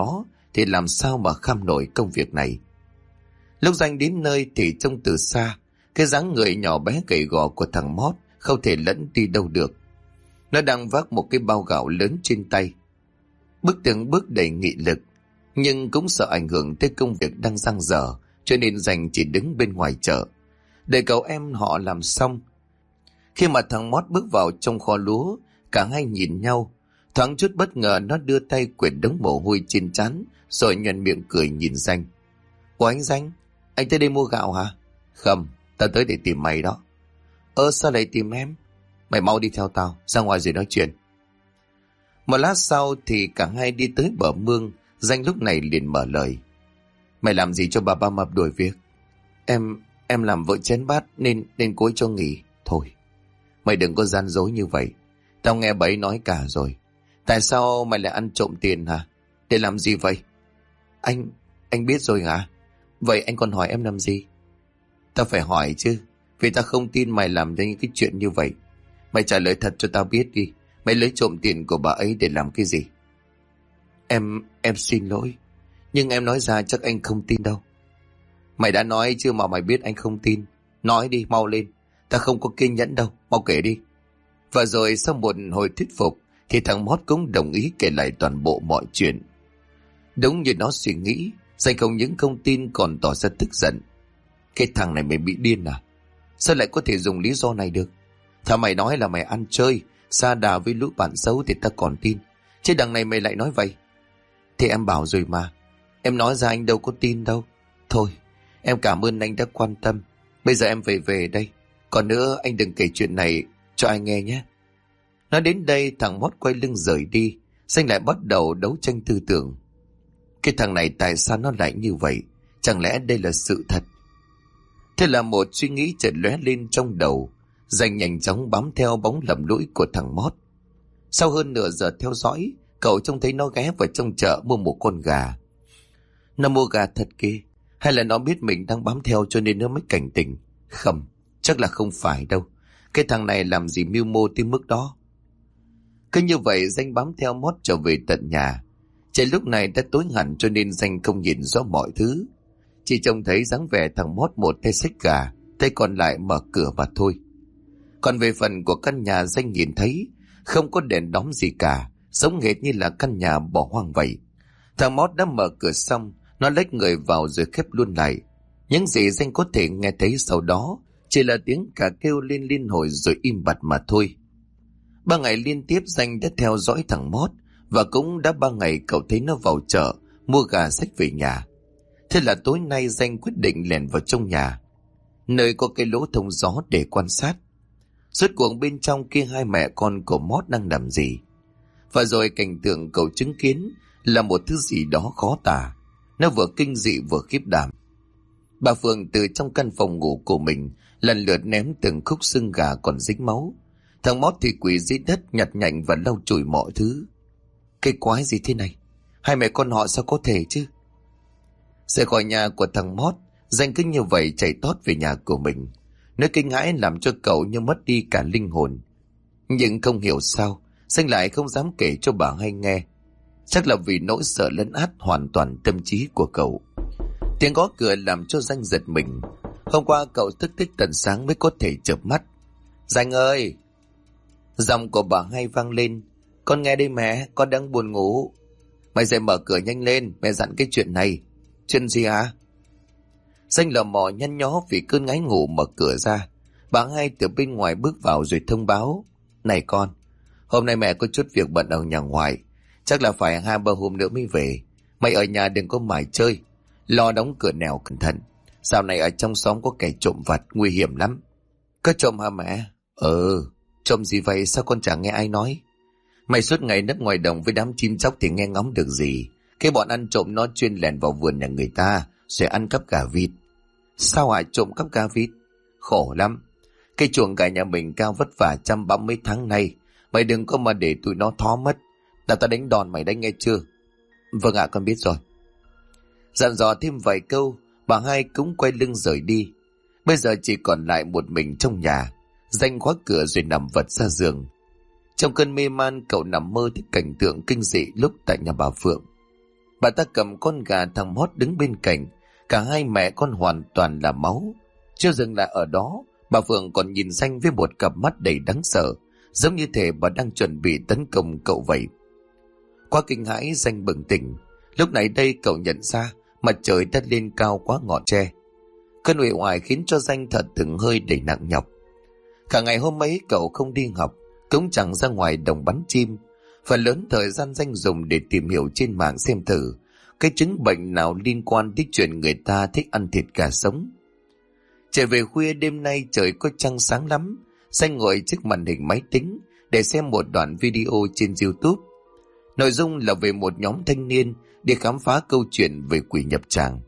[SPEAKER 1] thì làm sao mà kham nổi công việc này. Lúc Danh đến nơi thì trông từ xa, cái dáng người nhỏ bé gầy gò của thằng Mót không thể lẫn đi đâu được. Nó đang vác một cái bao gạo lớn trên tay, bước từng bước đầy nghị lực, nhưng cũng sợ ảnh hưởng tới công việc đang dang dở, cho nên Danh chỉ đứng bên ngoài chợ để cậu em họ làm xong. Khi mà thằng Mót bước vào trong kho lúa, cả hai nhìn nhau, thoáng chút bất ngờ nó đưa tay quệt đống mồ hôi trên trán, rồi nhoẻn miệng cười nhìn Danh. Ủa anh Danh, anh tới đây mua gạo hả? Không, tao tới để tìm mày đó. Sao lại tìm em? Mày mau đi theo tao, ra ngoài rồi nói chuyện. Một lát sau thì cả hai đi tới bờ mương. Danh lúc này liền mở lời. Mày làm gì cho bà ba mập đuổi việc? Em làm vợ chén bát nên cô ấy cho nghỉ. Thôi, mày đừng có gian dối như vậy. Tao nghe bà ấy nói cả rồi. Tại sao mày lại ăn trộm tiền hả? Để làm gì vậy? Anh biết rồi hả? Vậy anh còn hỏi em làm gì? Tao phải hỏi chứ, vì tao không tin mày làm ra những cái chuyện như vậy. Mày trả lời thật cho tao biết đi. Mày lấy trộm tiền của bà ấy để làm cái gì? Em xin lỗi, nhưng em nói ra chắc anh không tin đâu. Mày đã nói chưa mà mày biết anh không tin. Nói đi, mau lên. Tao không có kiên nhẫn đâu, mau kể đi. Và rồi sau một hồi thuyết phục thì thằng Mót cũng đồng ý kể lại toàn bộ mọi chuyện. Đúng như nó suy nghĩ, Danh không những không tin còn tỏ ra tức giận. Cái thằng này mày bị điên à? Sao lại có thể dùng lý do này được? Thà mày nói là mày ăn chơi sa đà với lũ bạn xấu thì ta còn tin, chứ đằng này mày lại nói vậy. Thì em bảo rồi mà, em nói ra anh đâu có tin đâu. Thôi, em cảm ơn anh đã quan tâm. Bây giờ em về đây. Còn nữa anh đừng kể chuyện này cho ai nghe nhé. Nói đến đây thằng Mót quay lưng rời đi. Danh lại bắt đầu đấu tranh tư tưởng. Cái thằng này tại sao nó lại như vậy? Chẳng lẽ đây là sự thật? Thế là một suy nghĩ chợt lóe lên trong đầu. Danh nhanh chóng bám theo bóng lầm lũi của thằng Mót. Sau hơn nửa giờ theo dõi, cậu trông thấy nó ghé vào trong chợ mua một con gà. Nó mua gà thật kìa, hay là nó biết mình đang bám theo cho nên nó mới cảnh tỉnh? Không, chắc là không phải đâu. Cái thằng này làm gì mưu mô tới mức đó. Cứ như vậy Danh bám theo Mót trở về tận nhà. Trời lúc này đã tối hẳn cho nên Danh không nhìn rõ mọi thứ. Chỉ trông thấy dáng vẻ thằng Mót một tay xách gà, tay còn lại mở cửa và thôi. Còn về phần của căn nhà Danh nhìn thấy không có đèn đóm gì cả, giống hệt như là căn nhà bỏ hoang vậy. Thằng Mót đã mở cửa xong, nó lách người vào rồi khép luôn lại. Những gì Danh có thể nghe thấy sau đó chỉ là tiếng cà kêu lên liên hồi rồi im bặt mà thôi. 3 ngày liên tiếp Danh đã theo dõi thằng Mót, và cũng đã 3 ngày cậu thấy nó vào chợ mua gà xách về nhà. Thế là tối nay Danh quyết định lẻn vào trong nhà, nơi có cái lỗ thông gió để quan sát. Rốt cuộc bên trong kia hai mẹ con của Mót đang làm gì? Và rồi cảnh tượng cậu chứng kiến là một thứ gì đó khó tả. Nó vừa kinh dị vừa khiếp đảm. Bà Phượng từ trong căn phòng ngủ của mình lần lượt ném từng khúc xương gà còn dính máu. Thằng Mót thì quỳ dưới đất nhặt nhạnh và lau chùi mọi thứ. Cái quái gì thế này? Hai mẹ con họ sao có thể chứ? Rời khỏi nhà của thằng Mót, Danh cứ như vậy chạy tót về nhà của mình. Nỗi kinh hãi làm cho cậu như mất đi cả linh hồn. Nhưng không hiểu sao Danh lại không dám kể cho bà hay nghe. Chắc là vì nỗi sợ lấn át hoàn toàn tâm trí của cậu. Tiếng gõ cửa làm cho Danh giật mình. Hôm qua cậu thức tích tận sáng mới có thể chợp mắt. Danh ơi! Giọng của bà hay vang lên. Con nghe đây mẹ, con đang buồn ngủ. Mày dậy mở cửa nhanh lên, mẹ dặn cái chuyện này. Chuyện gì hả? Danh lờ mò nhăn nhó vì cơn ngáy ngủ mở cửa ra. Bà hai từ bên ngoài bước vào rồi thông báo. Này con, hôm nay mẹ có chút việc bận ở nhà ngoài. Chắc là phải 2-3 hôm nữa mới về. Mày ở nhà đừng có mải chơi. Lo đóng cửa nẻo cẩn thận. Dạo này ở trong xóm có kẻ trộm vặt nguy hiểm lắm. Có trộm hả mẹ? Trộm gì vậy sao con chẳng nghe ai nói? Mày suốt ngày nấp ngoài đồng với đám chim chóc thì nghe ngóng được gì. Cái bọn ăn trộm nó chuyên lẻn vào vườn nhà người ta rồi ăn cắp gà vịt. Sao hả? Trộm cắp gà vịt? Khổ lắm. Cái chuồng gà nhà mình cao vất vả chăm bẵm mấy tháng nay. Mày đừng có mà để tụi nó thó mất. Là ta đánh đòn mày đấy nghe chưa? Vâng ạ, con biết rồi. Dặn dò thêm vài câu, bà hai cũng quay lưng rời đi. Bây giờ chỉ còn lại một mình trong nhà. Danh khóa cửa rồi nằm vật ra giường. Trong cơn mê man cậu nằm mơ thấy cảnh tượng kinh dị lúc tại nhà bà Phượng. Bà ta cầm con gà, thằng Mót đứng bên cạnh. Cả hai mẹ con hoàn toàn là máu. Chưa dừng lại ở đó, bà Phượng còn nhìn Danh với một cặp mắt đầy đáng sợ, giống như thể bà đang chuẩn bị tấn công cậu vậy. Quá kinh hãi, Danh bừng tỉnh. Lúc này đây cậu nhận ra mặt trời đã lên cao quá ngọn tre. Cơn uể oải khiến cho Danh thật từng hơi đầy nặng nhọc. Cả ngày hôm ấy cậu không đi học, cũng chẳng ra ngoài đồng bắn chim. Phần lớn thời gian Danh dùng để tìm hiểu trên mạng xem thử cái chứng bệnh nào liên quan đến chuyện người ta thích ăn thịt gà sống. Trở về khuya đêm nay trời có trăng sáng lắm. Danh ngồi trước màn hình máy tính để xem một đoạn video trên YouTube. Nội dung là về một nhóm thanh niên đi khám phá câu chuyện về quỷ nhập tràng.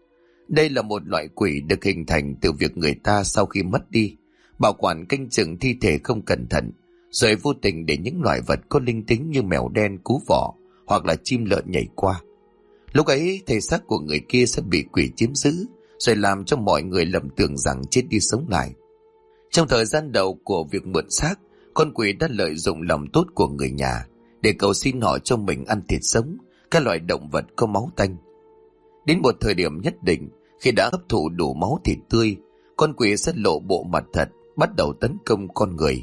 [SPEAKER 1] Đây là một loại quỷ được hình thành từ việc người ta sau khi mất đi bảo quản canh chừng thi thể không cẩn thận, rồi vô tình để những loài vật có linh tính như mèo đen cú vỏ hoặc là chim lợn nhảy qua. Lúc ấy thể xác của người kia sẽ bị quỷ chiếm giữ, rồi làm cho mọi người lầm tưởng rằng chết đi sống lại. Trong thời gian đầu của việc mượn xác, con quỷ đã lợi dụng lòng tốt của người nhà để cầu xin họ cho mình ăn thịt sống, các loại động vật có máu tanh. Đến một thời điểm nhất định, khi đã hấp thụ đủ máu thịt tươi, con quỷ sẽ lộ bộ mặt thật, bắt đầu tấn công con người.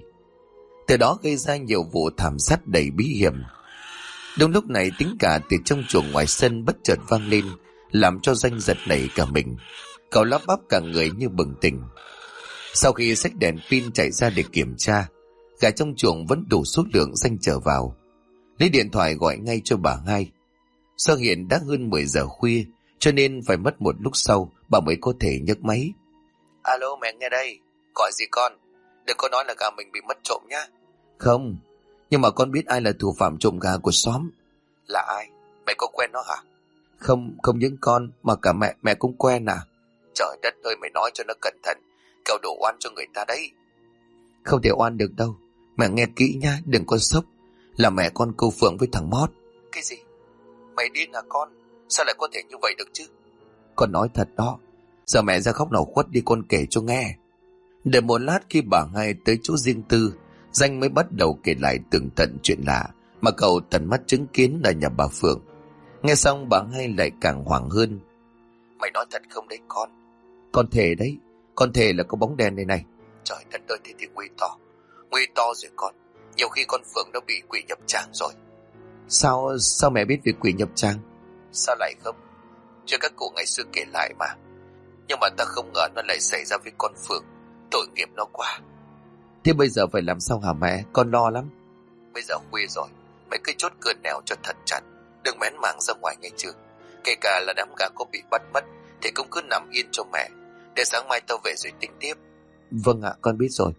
[SPEAKER 1] Từ đó gây ra nhiều vụ thảm sát đầy bí hiểm. Đúng lúc này tiếng cả từ trong chuồng ngoài sân bất chợt vang lên, làm cho Danh giật nảy cả mình. Cậu lắp bắp cả người như bừng tỉnh. Sau khi xách đèn pin chạy ra để kiểm tra, gà trong chuồng vẫn đủ số lượng. Danh trở vào, lấy điện thoại gọi ngay cho bà hai. Do hiện đã hơn 10 giờ khuya, cho nên phải mất một lúc sau bà mới có thể nhấc máy. Alo, mẹ nghe đây. Gọi gì con? Đừng có nói là gà mình bị mất trộm nhá. Không, nhưng mà con biết ai là thủ phạm trộm gà của xóm. Là ai? Mẹ có quen nó hả? Không, không những con mà cả mẹ cũng quen à? Trời đất ơi, mày nói cho nó cẩn thận, kẻo đổ oan cho người ta đấy. Không thể oan được đâu, mẹ nghe kỹ nha, đừng có sốc. Là mẹ con cô Phượng với thằng Mót. Cái gì? Mày điên hả con? Sao lại có thể như vậy được chứ? Con nói thật đó. Giờ mẹ ra khóc nào khuất đi, con kể cho nghe. Đợi một lát, khi bà hai tới chỗ riêng tư, Danh mới bắt đầu kể lại tường tận chuyện lạ mà cậu tận mắt chứng kiến ở nhà bà Phượng. Nghe xong bà hai lại càng hoảng hơn. Mày nói thật không đấy con? Con thề đấy, con thề là có bóng đen đây này. Trời đất ơi, thế thì nguy to rồi con. Nhiều khi con Phượng nó bị quỷ nhập tràng rồi. Sao mẹ biết về quỷ nhập tràng? Sao lại không? Chuyện các cụ ngày xưa kể lại mà. Nhưng mà ta không ngờ nó lại xảy ra với con Phượng. Tội nghiệp nó quá. Thế bây giờ phải làm sao hả mẹ? Con lo lắm. Bây giờ khuya rồi, mày cứ chốt cửa nẻo cho thật chặt, đừng mén mảng ra ngoài nghe chưa. Kể cả là đám gà có bị bắt mất thì cũng cứ nằm yên cho mẹ, để sáng mai tao về rồi tính tiếp. Vâng ạ, con biết rồi.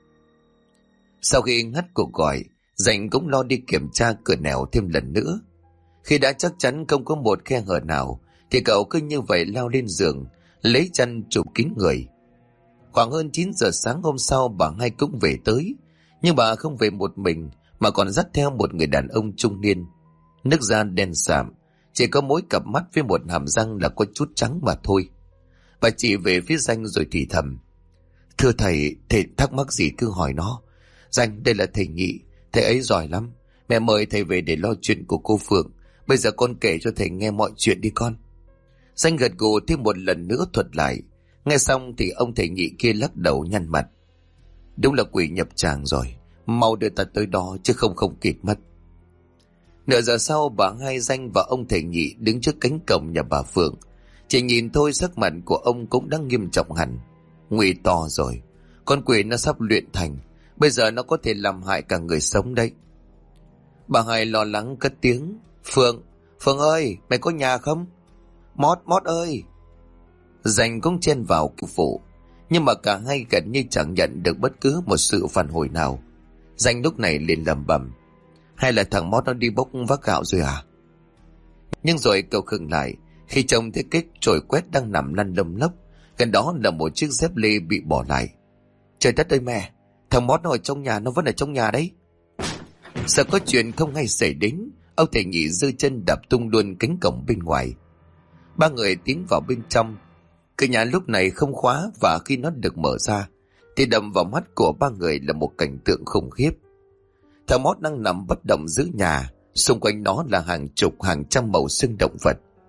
[SPEAKER 1] Sau khi ngắt cuộc gọi, Danh cũng lo đi kiểm tra cửa nẻo thêm lần nữa. Khi đã chắc chắn không có một khe hở nào thì cậu cứ như vậy lao lên giường, lấy chăn chụp kín người. Khoảng hơn 9 giờ sáng hôm sau, bà hai cũng về tới. Nhưng bà không về một mình mà còn dắt theo một người đàn ông trung niên. Nước da đen sạm, chỉ có mỗi cặp mắt với một hàm răng là có chút trắng mà thôi. Bà chỉ về phía Danh rồi thì thầm. Thưa thầy thắc mắc gì cứ hỏi nó. Danh, đây là thầy Nghị, thầy ấy giỏi lắm. Mẹ mời thầy về để lo chuyện của cô Phượng. Bây giờ con kể cho thầy nghe mọi chuyện đi con. Danh gật gù thêm một lần nữa thuật lại. Nghe xong thì ông thầy Nghị kia lắc đầu nhăn mặt. Đúng là quỷ nhập tràng rồi, mau đưa ta tới đó chứ không kịp mất. Nửa giờ sau, bà hai, Danh và ông thầy Nghị đứng trước cánh cổng nhà bà Phượng. Chỉ nhìn thôi sắc mặt của ông cũng đã nghiêm trọng hẳn. Nguy to rồi, con quỷ nó sắp luyện thành, bây giờ nó có thể làm hại cả người sống đấy. Bà hai lo lắng cất tiếng. Phượng ơi, mày có nhà không? Mót ơi. Danh cũng chen vào cứu phụ, nhưng mà cả hai gần như chẳng nhận được bất cứ một sự phản hồi nào. Danh lúc này liền lẩm bẩm. Hay là thằng Mót nó đi bốc vác gạo rồi à? Nhưng rồi cậu khựng lại khi trông thấy cái chổi quét đang nằm lăn lông lốc. Gần đó là một chiếc dép lê bị bỏ lại. Trời đất ơi mẹ, thằng Mót nó ở trong nhà, nó vẫn ở trong nhà đấy. Sợ có chuyện không hay xảy đến, ông thầy Nghị giơ chân đạp tung luôn cánh cổng bên ngoài. Ba người tiến vào bên trong. Cửa nhà lúc này không khóa, và khi nó được mở ra thì đập vào mắt của ba người là một cảnh tượng khủng khiếp. Thằng Mót đang nằm bất động giữa nhà, xung quanh nó là hàng chục hàng trăm màu xương động vật.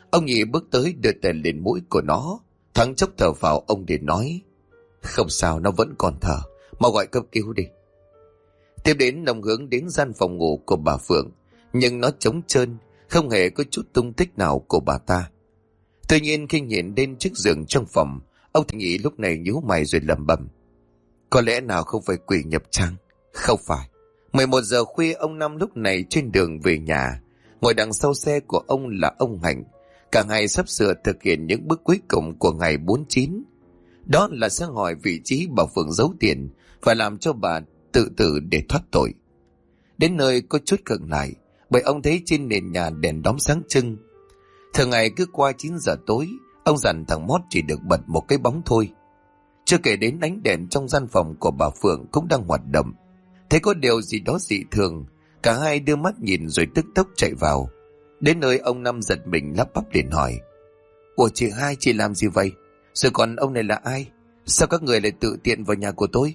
[SPEAKER 1] Ông Nhị bước tới đưa tay lên mũi của nó. Thoáng chốc thở vào, ông để nói: Không sao, nó vẫn còn thở, mau gọi cấp cứu đi. Tiếp đến ông hướng đến gian phòng ngủ của bà Phượng, nhưng nó trống trơn, không hề có chút tung tích nào của bà ta. Tuy nhiên khi nhìn đến chiếc giường trong phòng, ông Nhị lúc này nhíu mày rồi lẩm bẩm: Có lẽ nào không phải quỷ nhập trăng? Không phải. 11 giờ khuya, ông Năm lúc này trên đường về nhà. Ngồi đằng sau xe của ông là ông Hạnh. Cả ngày sắp sửa thực hiện những bước cuối cùng của ngày 49. Đó là sẽ hỏi vị trí bà Phượng giấu tiền và làm cho bà tự tử để thoát tội. Đến nơi có chút khựng lại, bởi ông thấy trên nền nhà đèn đóm sáng trưng. Thường ngày cứ qua 9 giờ tối, ông dặn thằng Mót chỉ được bật một cái bóng thôi. Chưa kể đến ánh đèn trong gian phòng của bà Phượng cũng đang hoạt động. Thấy có điều gì đó dị thường, cả hai đưa mắt nhìn rồi tức tốc chạy vào. Đến nơi ông Năm giật mình lắp bắp liền hỏi: Ủa chị hai, chị làm gì vậy? Rồi còn ông này là ai? Sao các người lại tự tiện vào nhà của tôi?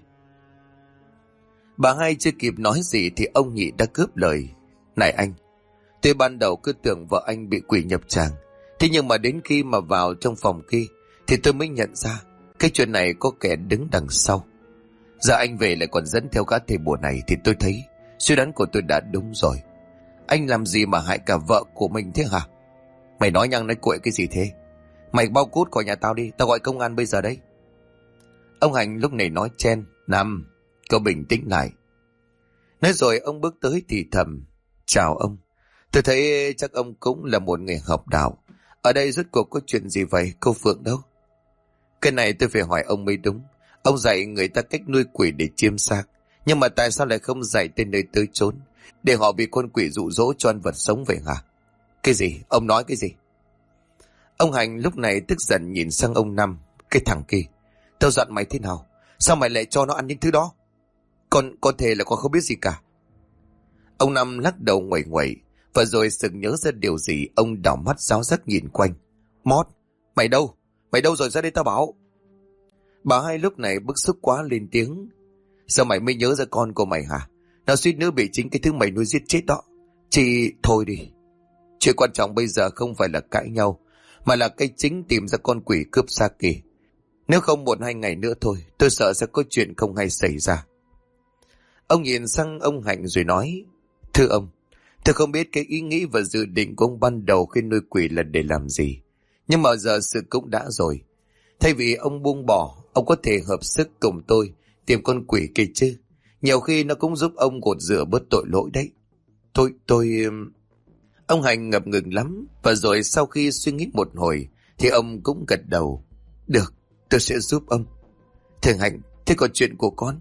[SPEAKER 1] Bà hai chưa kịp nói gì thì ông Nhị đã cướp lời: Này anh, tôi ban đầu cứ tưởng vợ anh bị quỷ nhập tràng. Thế nhưng mà đến khi mà vào trong phòng kia thì tôi mới nhận ra cái chuyện này có kẻ đứng đằng sau. Giờ anh về lại còn dẫn theo gã thầy bùa này thì tôi thấy suy đoán của tôi đã đúng rồi. Anh làm gì mà hại cả vợ của mình thế hả? Mày nói nhăng nói cuội cái gì thế? Mày bao cút khỏi nhà tao đi, tao gọi công an bây giờ đấy. Ông Hạnh lúc này nói chen: Năm, cậu bình tĩnh lại. Nói rồi ông bước tới thì thầm: Chào ông, tôi thấy chắc ông cũng là một người học đạo. Ở đây rốt cuộc có chuyện gì vậy, cô Phượng đâu? Cái này tôi phải hỏi ông mới đúng. Ông dạy người ta cách nuôi quỷ để chiêm xác, nhưng mà tại sao lại không dạy tên nơi tới chốn để họ bị con quỷ dụ dỗ cho ăn vật sống về hả? Cái gì? Ông nói cái gì? Ông Hành lúc này tức giận nhìn sang ông Năm: Cái thằng kia, tao dặn mày thế nào, sao mày lại cho nó ăn những thứ đó? Con có thể là con không biết gì cả. Ông Năm lắc đầu nguẩy nguẩy, và rồi sực nhớ ra điều gì, ông đảo mắt ráo rắc nhìn quanh: Mót, mày đâu? Mày đâu rồi, ra đây tao bảo. Bà hai lúc này bức xúc quá lên tiếng: Sao mày mới nhớ ra con của mày hả? Nó suýt nữa bị chính cái thứ mày nuôi giết chết đó. Chị thôi đi. Chuyện quan trọng bây giờ không phải là cãi nhau, mà là cái chính tìm ra con quỷ cướp xác kia. Nếu không 1-2 ngày nữa thôi, tôi sợ sẽ có chuyện không hay xảy ra. Ông nhìn sang ông Hạnh rồi nói: Thưa ông, tôi không biết cái ý nghĩ và dự định của ông ban đầu khi nuôi quỷ là để làm gì. Nhưng mà giờ sự cũng đã rồi. Thay vì ông buông bỏ, ông có thể hợp sức cùng tôi tìm con quỷ kia chứ. Nhiều khi nó cũng giúp ông gột rửa bớt tội lỗi đấy. Tôi... Ông Hành ngập ngừng lắm, và rồi sau khi suy nghĩ một hồi thì ông cũng gật đầu: Được, tôi sẽ giúp ông. Thằng Hạnh, thế còn chuyện của con?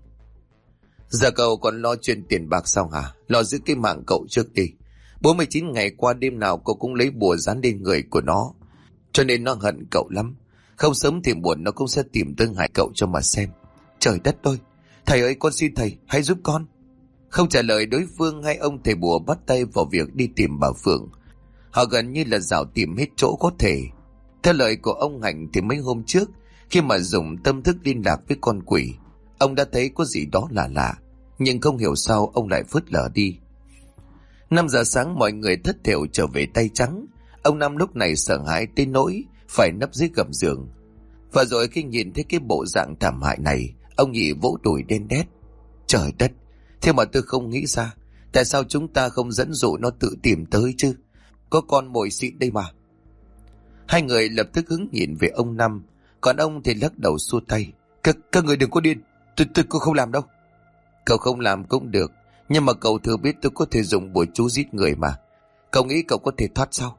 [SPEAKER 1] Giờ cậu còn lo chuyện tiền bạc sao hả? Lo giữ cái mạng cậu trước đi. 49 ngày qua đêm nào cậu cũng lấy bùa dán lên người của nó, cho nên nó hận cậu lắm. Không sớm thì muộn nó cũng sẽ tìm tới hại cậu cho mà xem. Trời đất ơi, thầy ơi, con xin thầy hãy giúp con. Không trả lời đối phương, hai ông thầy bùa bắt tay vào việc đi tìm bà Phượng. Họ gần như là dạo tìm hết chỗ có thể. Theo lời của ông Hạnh thì mấy hôm trước, khi mà dùng tâm thức liên lạc với con quỷ, ông đã thấy có gì đó lạ lạ, nhưng không hiểu sao ông lại phớt lờ đi. 5 giờ sáng mọi người thất thểu trở về tay trắng. Ông Năm lúc này sợ hãi tới nỗi phải nấp dưới gầm giường. Và rồi khi nhìn thấy cái bộ dạng thảm hại này, ông Nhị vỗ đùi đen đét: Trời đất, thế mà tôi không nghĩ ra, tại sao chúng ta không dẫn dụ nó tự tìm tới chứ? Có con mồi xịn đây mà. Hai người lập tức hứng nhìn về ông Năm, còn ông thì lắc đầu xua tay: Các người đừng có điên, tôi không làm đâu. Cậu không làm cũng được, nhưng mà cậu thừa biết tôi có thể dùng bùa chú giết người mà. Cậu nghĩ cậu có thể thoát sao?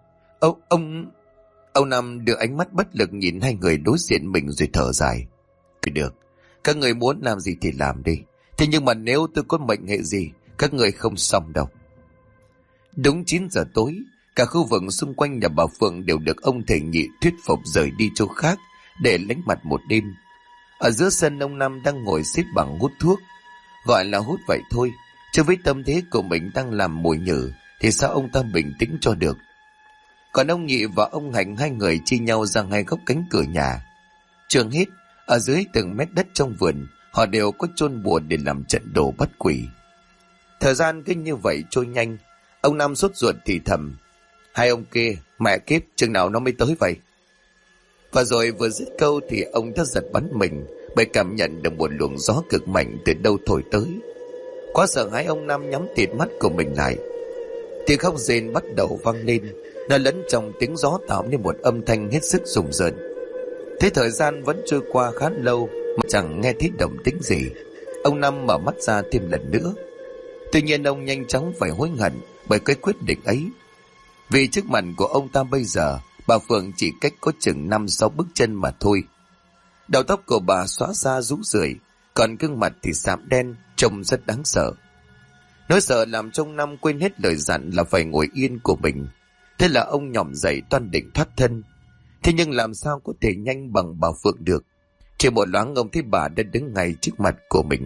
[SPEAKER 1] Ông Năm đưa ánh mắt bất lực nhìn hai người đối diện mình rồi thở dài: Được, các người muốn làm gì thì làm đi. Thế nhưng mà nếu tôi có mệnh hệ gì, các người không xong đâu. Đúng 9 giờ tối, cả khu vực xung quanh nhà bà Phượng đều được ông thầy Nhị thuyết phục rời đi chỗ khác để lánh mặt một đêm. Ở giữa sân, ông Năm đang ngồi xếp bằng hút thuốc. Gọi là hút vậy thôi, chứ với tâm thế của mình đang làm mồi nhử thì sao ông ta bình tĩnh cho được. Còn ông Nhị và ông Hạnh, hai người chia nhau ra ngay góc cánh cửa nhà. Trường hết, ở dưới từng mét đất trong vườn, họ đều có chôn bùa để làm trận đồ bắt quỷ. Thời gian cứ như vậy trôi nhanh. Ông Năm sốt ruột thì thầm: Hai ông kia, mẹ kiếp, chừng nào nó mới tới vậy? Và rồi vừa dứt câu thì ông đã giật bắn mình, bởi cảm nhận được một luồng gió cực mạnh từ đâu thổi tới. Quá sợ hãi, ông Năm nhắm tịt mắt của mình lại. Tiếng khóc rên bắt đầu vang lên, nó lẫn trong tiếng gió tạo nên một âm thanh hết sức rùng rợn. Thế thời gian vẫn trôi qua khá lâu mà chẳng nghe thấy động tĩnh gì. Ông Năm mở mắt ra thêm lần nữa. Tuy nhiên ông nhanh chóng phải hối hận bởi cái quyết định ấy. Vì trước mặt của ông ta bây giờ, bà Phượng chỉ cách có chừng 5-6 bước chân mà thôi. Đầu tóc của bà xõa ra rũ rượi, còn gương mặt thì sạm đen, trông rất đáng sợ. Nỗi sợ làm cho ông Năm quên hết lời dặn là phải ngồi yên của mình. Thế là ông nhỏm dậy toan định thoát thân. Thế nhưng làm sao có thể nhanh bằng bà Phượng được? Chỉ một loáng ông thấy bà đã đứng ngay trước mặt của mình.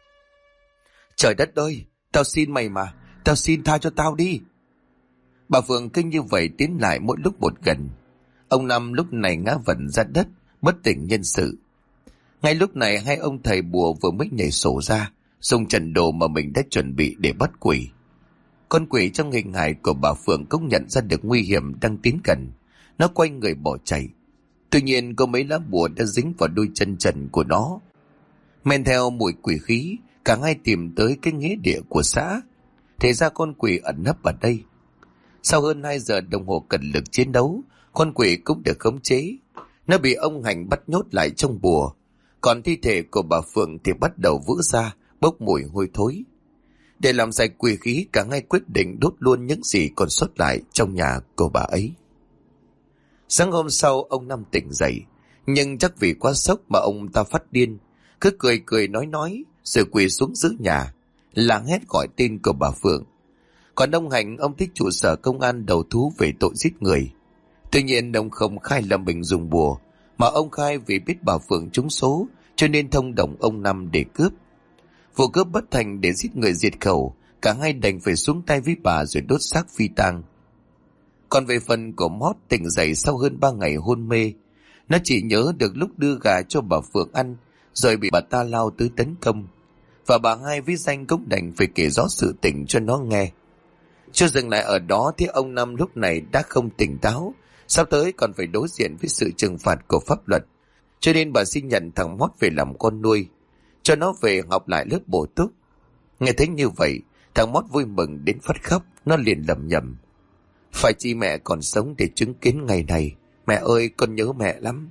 [SPEAKER 1] Trời đất ơi, tao xin mày mà, tao xin tha cho tao đi. Bà Phượng cứ như vậy tiến lại mỗi lúc một gần. Ông Năm lúc này ngã vẩn ra đất, bất tỉnh nhân sự. Ngay lúc này hai ông thầy bùa vừa mới nhảy sổ ra, dùng trận đồ mà mình đã chuẩn bị để bắt quỷ. Con quỷ trong hình hài của bà Phượng cũng nhận ra được nguy hiểm đang tiến gần. Nó quay người bỏ chạy. Tuy nhiên có mấy lá bùa đã dính vào đôi chân trần của nó. Men theo mùi quỷ khí, cả hai tìm tới cái nghĩa địa của xã. Thế ra con quỷ ẩn nấp ở đây. Sau hơn 2 giờ đồng hồ cật lực chiến đấu, con quỷ cũng được khống chế. Nó bị ông Hành bắt nhốt lại trong bùa. Còn thi thể của bà Phượng thì bắt đầu vỡ ra, bốc mùi hôi thối. Để làm sạch quỷ khí, cả hai quyết định đốt luôn những gì còn sót lại trong nhà của bà ấy. Sáng hôm sau ông Năm tỉnh dậy, nhưng chắc vì quá sốc mà ông ta phát điên, cứ cười cười nói rồi quỳ xuống giữa nhà, làng hét gọi tên của bà Phượng. Còn ông Hành, ông thích trụ sở công an đầu thú về tội giết người. Tuy nhiên ông không khai là mình dùng bùa, mà ông khai vì biết bà Phượng trúng số cho nên thông đồng ông Năm để cướp. Vụ cướp bất thành để giết người diệt khẩu, cả hai đành phải xuống tay với bà rồi đốt xác phi tang. Còn về phần của Mót, tỉnh dậy sau hơn 3 ngày hôn mê, nó chỉ nhớ được lúc đưa gà cho bà Phượng ăn rồi bị bà ta lao tới tấn công, và bà hai với danh cũng đành phải kể rõ sự tình cho nó nghe. Chưa dừng lại ở đó thì ông Năm lúc này đã không tỉnh táo, sắp tới còn phải đối diện với sự trừng phạt của pháp luật, cho nên bà xin nhận thằng Mót về làm con nuôi, cho nó về học lại lớp bổ túc. Nghe thấy như vậy, thằng Mót vui mừng đến phát khóc. Nó liền lẩm nhẩm: phải chi mẹ còn sống để chứng kiến ngày này, mẹ ơi con nhớ mẹ lắm.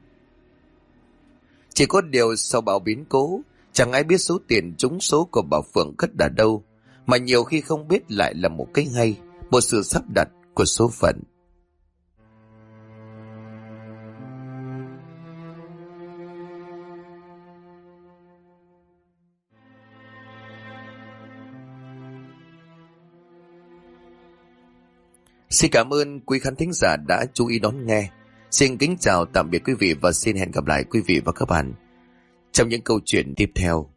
[SPEAKER 1] Chỉ có điều sau bao biến cố, chẳng ai biết số tiền trúng số của bà Phượng cất ở đâu, mà nhiều khi không biết lại là một cái hay, một sự sắp đặt của số phận. Xin cảm ơn quý khán thính giả đã chú ý đón nghe. Xin kính chào tạm biệt quý vị và xin hẹn gặp lại quý vị và các bạn trong những câu chuyện tiếp theo.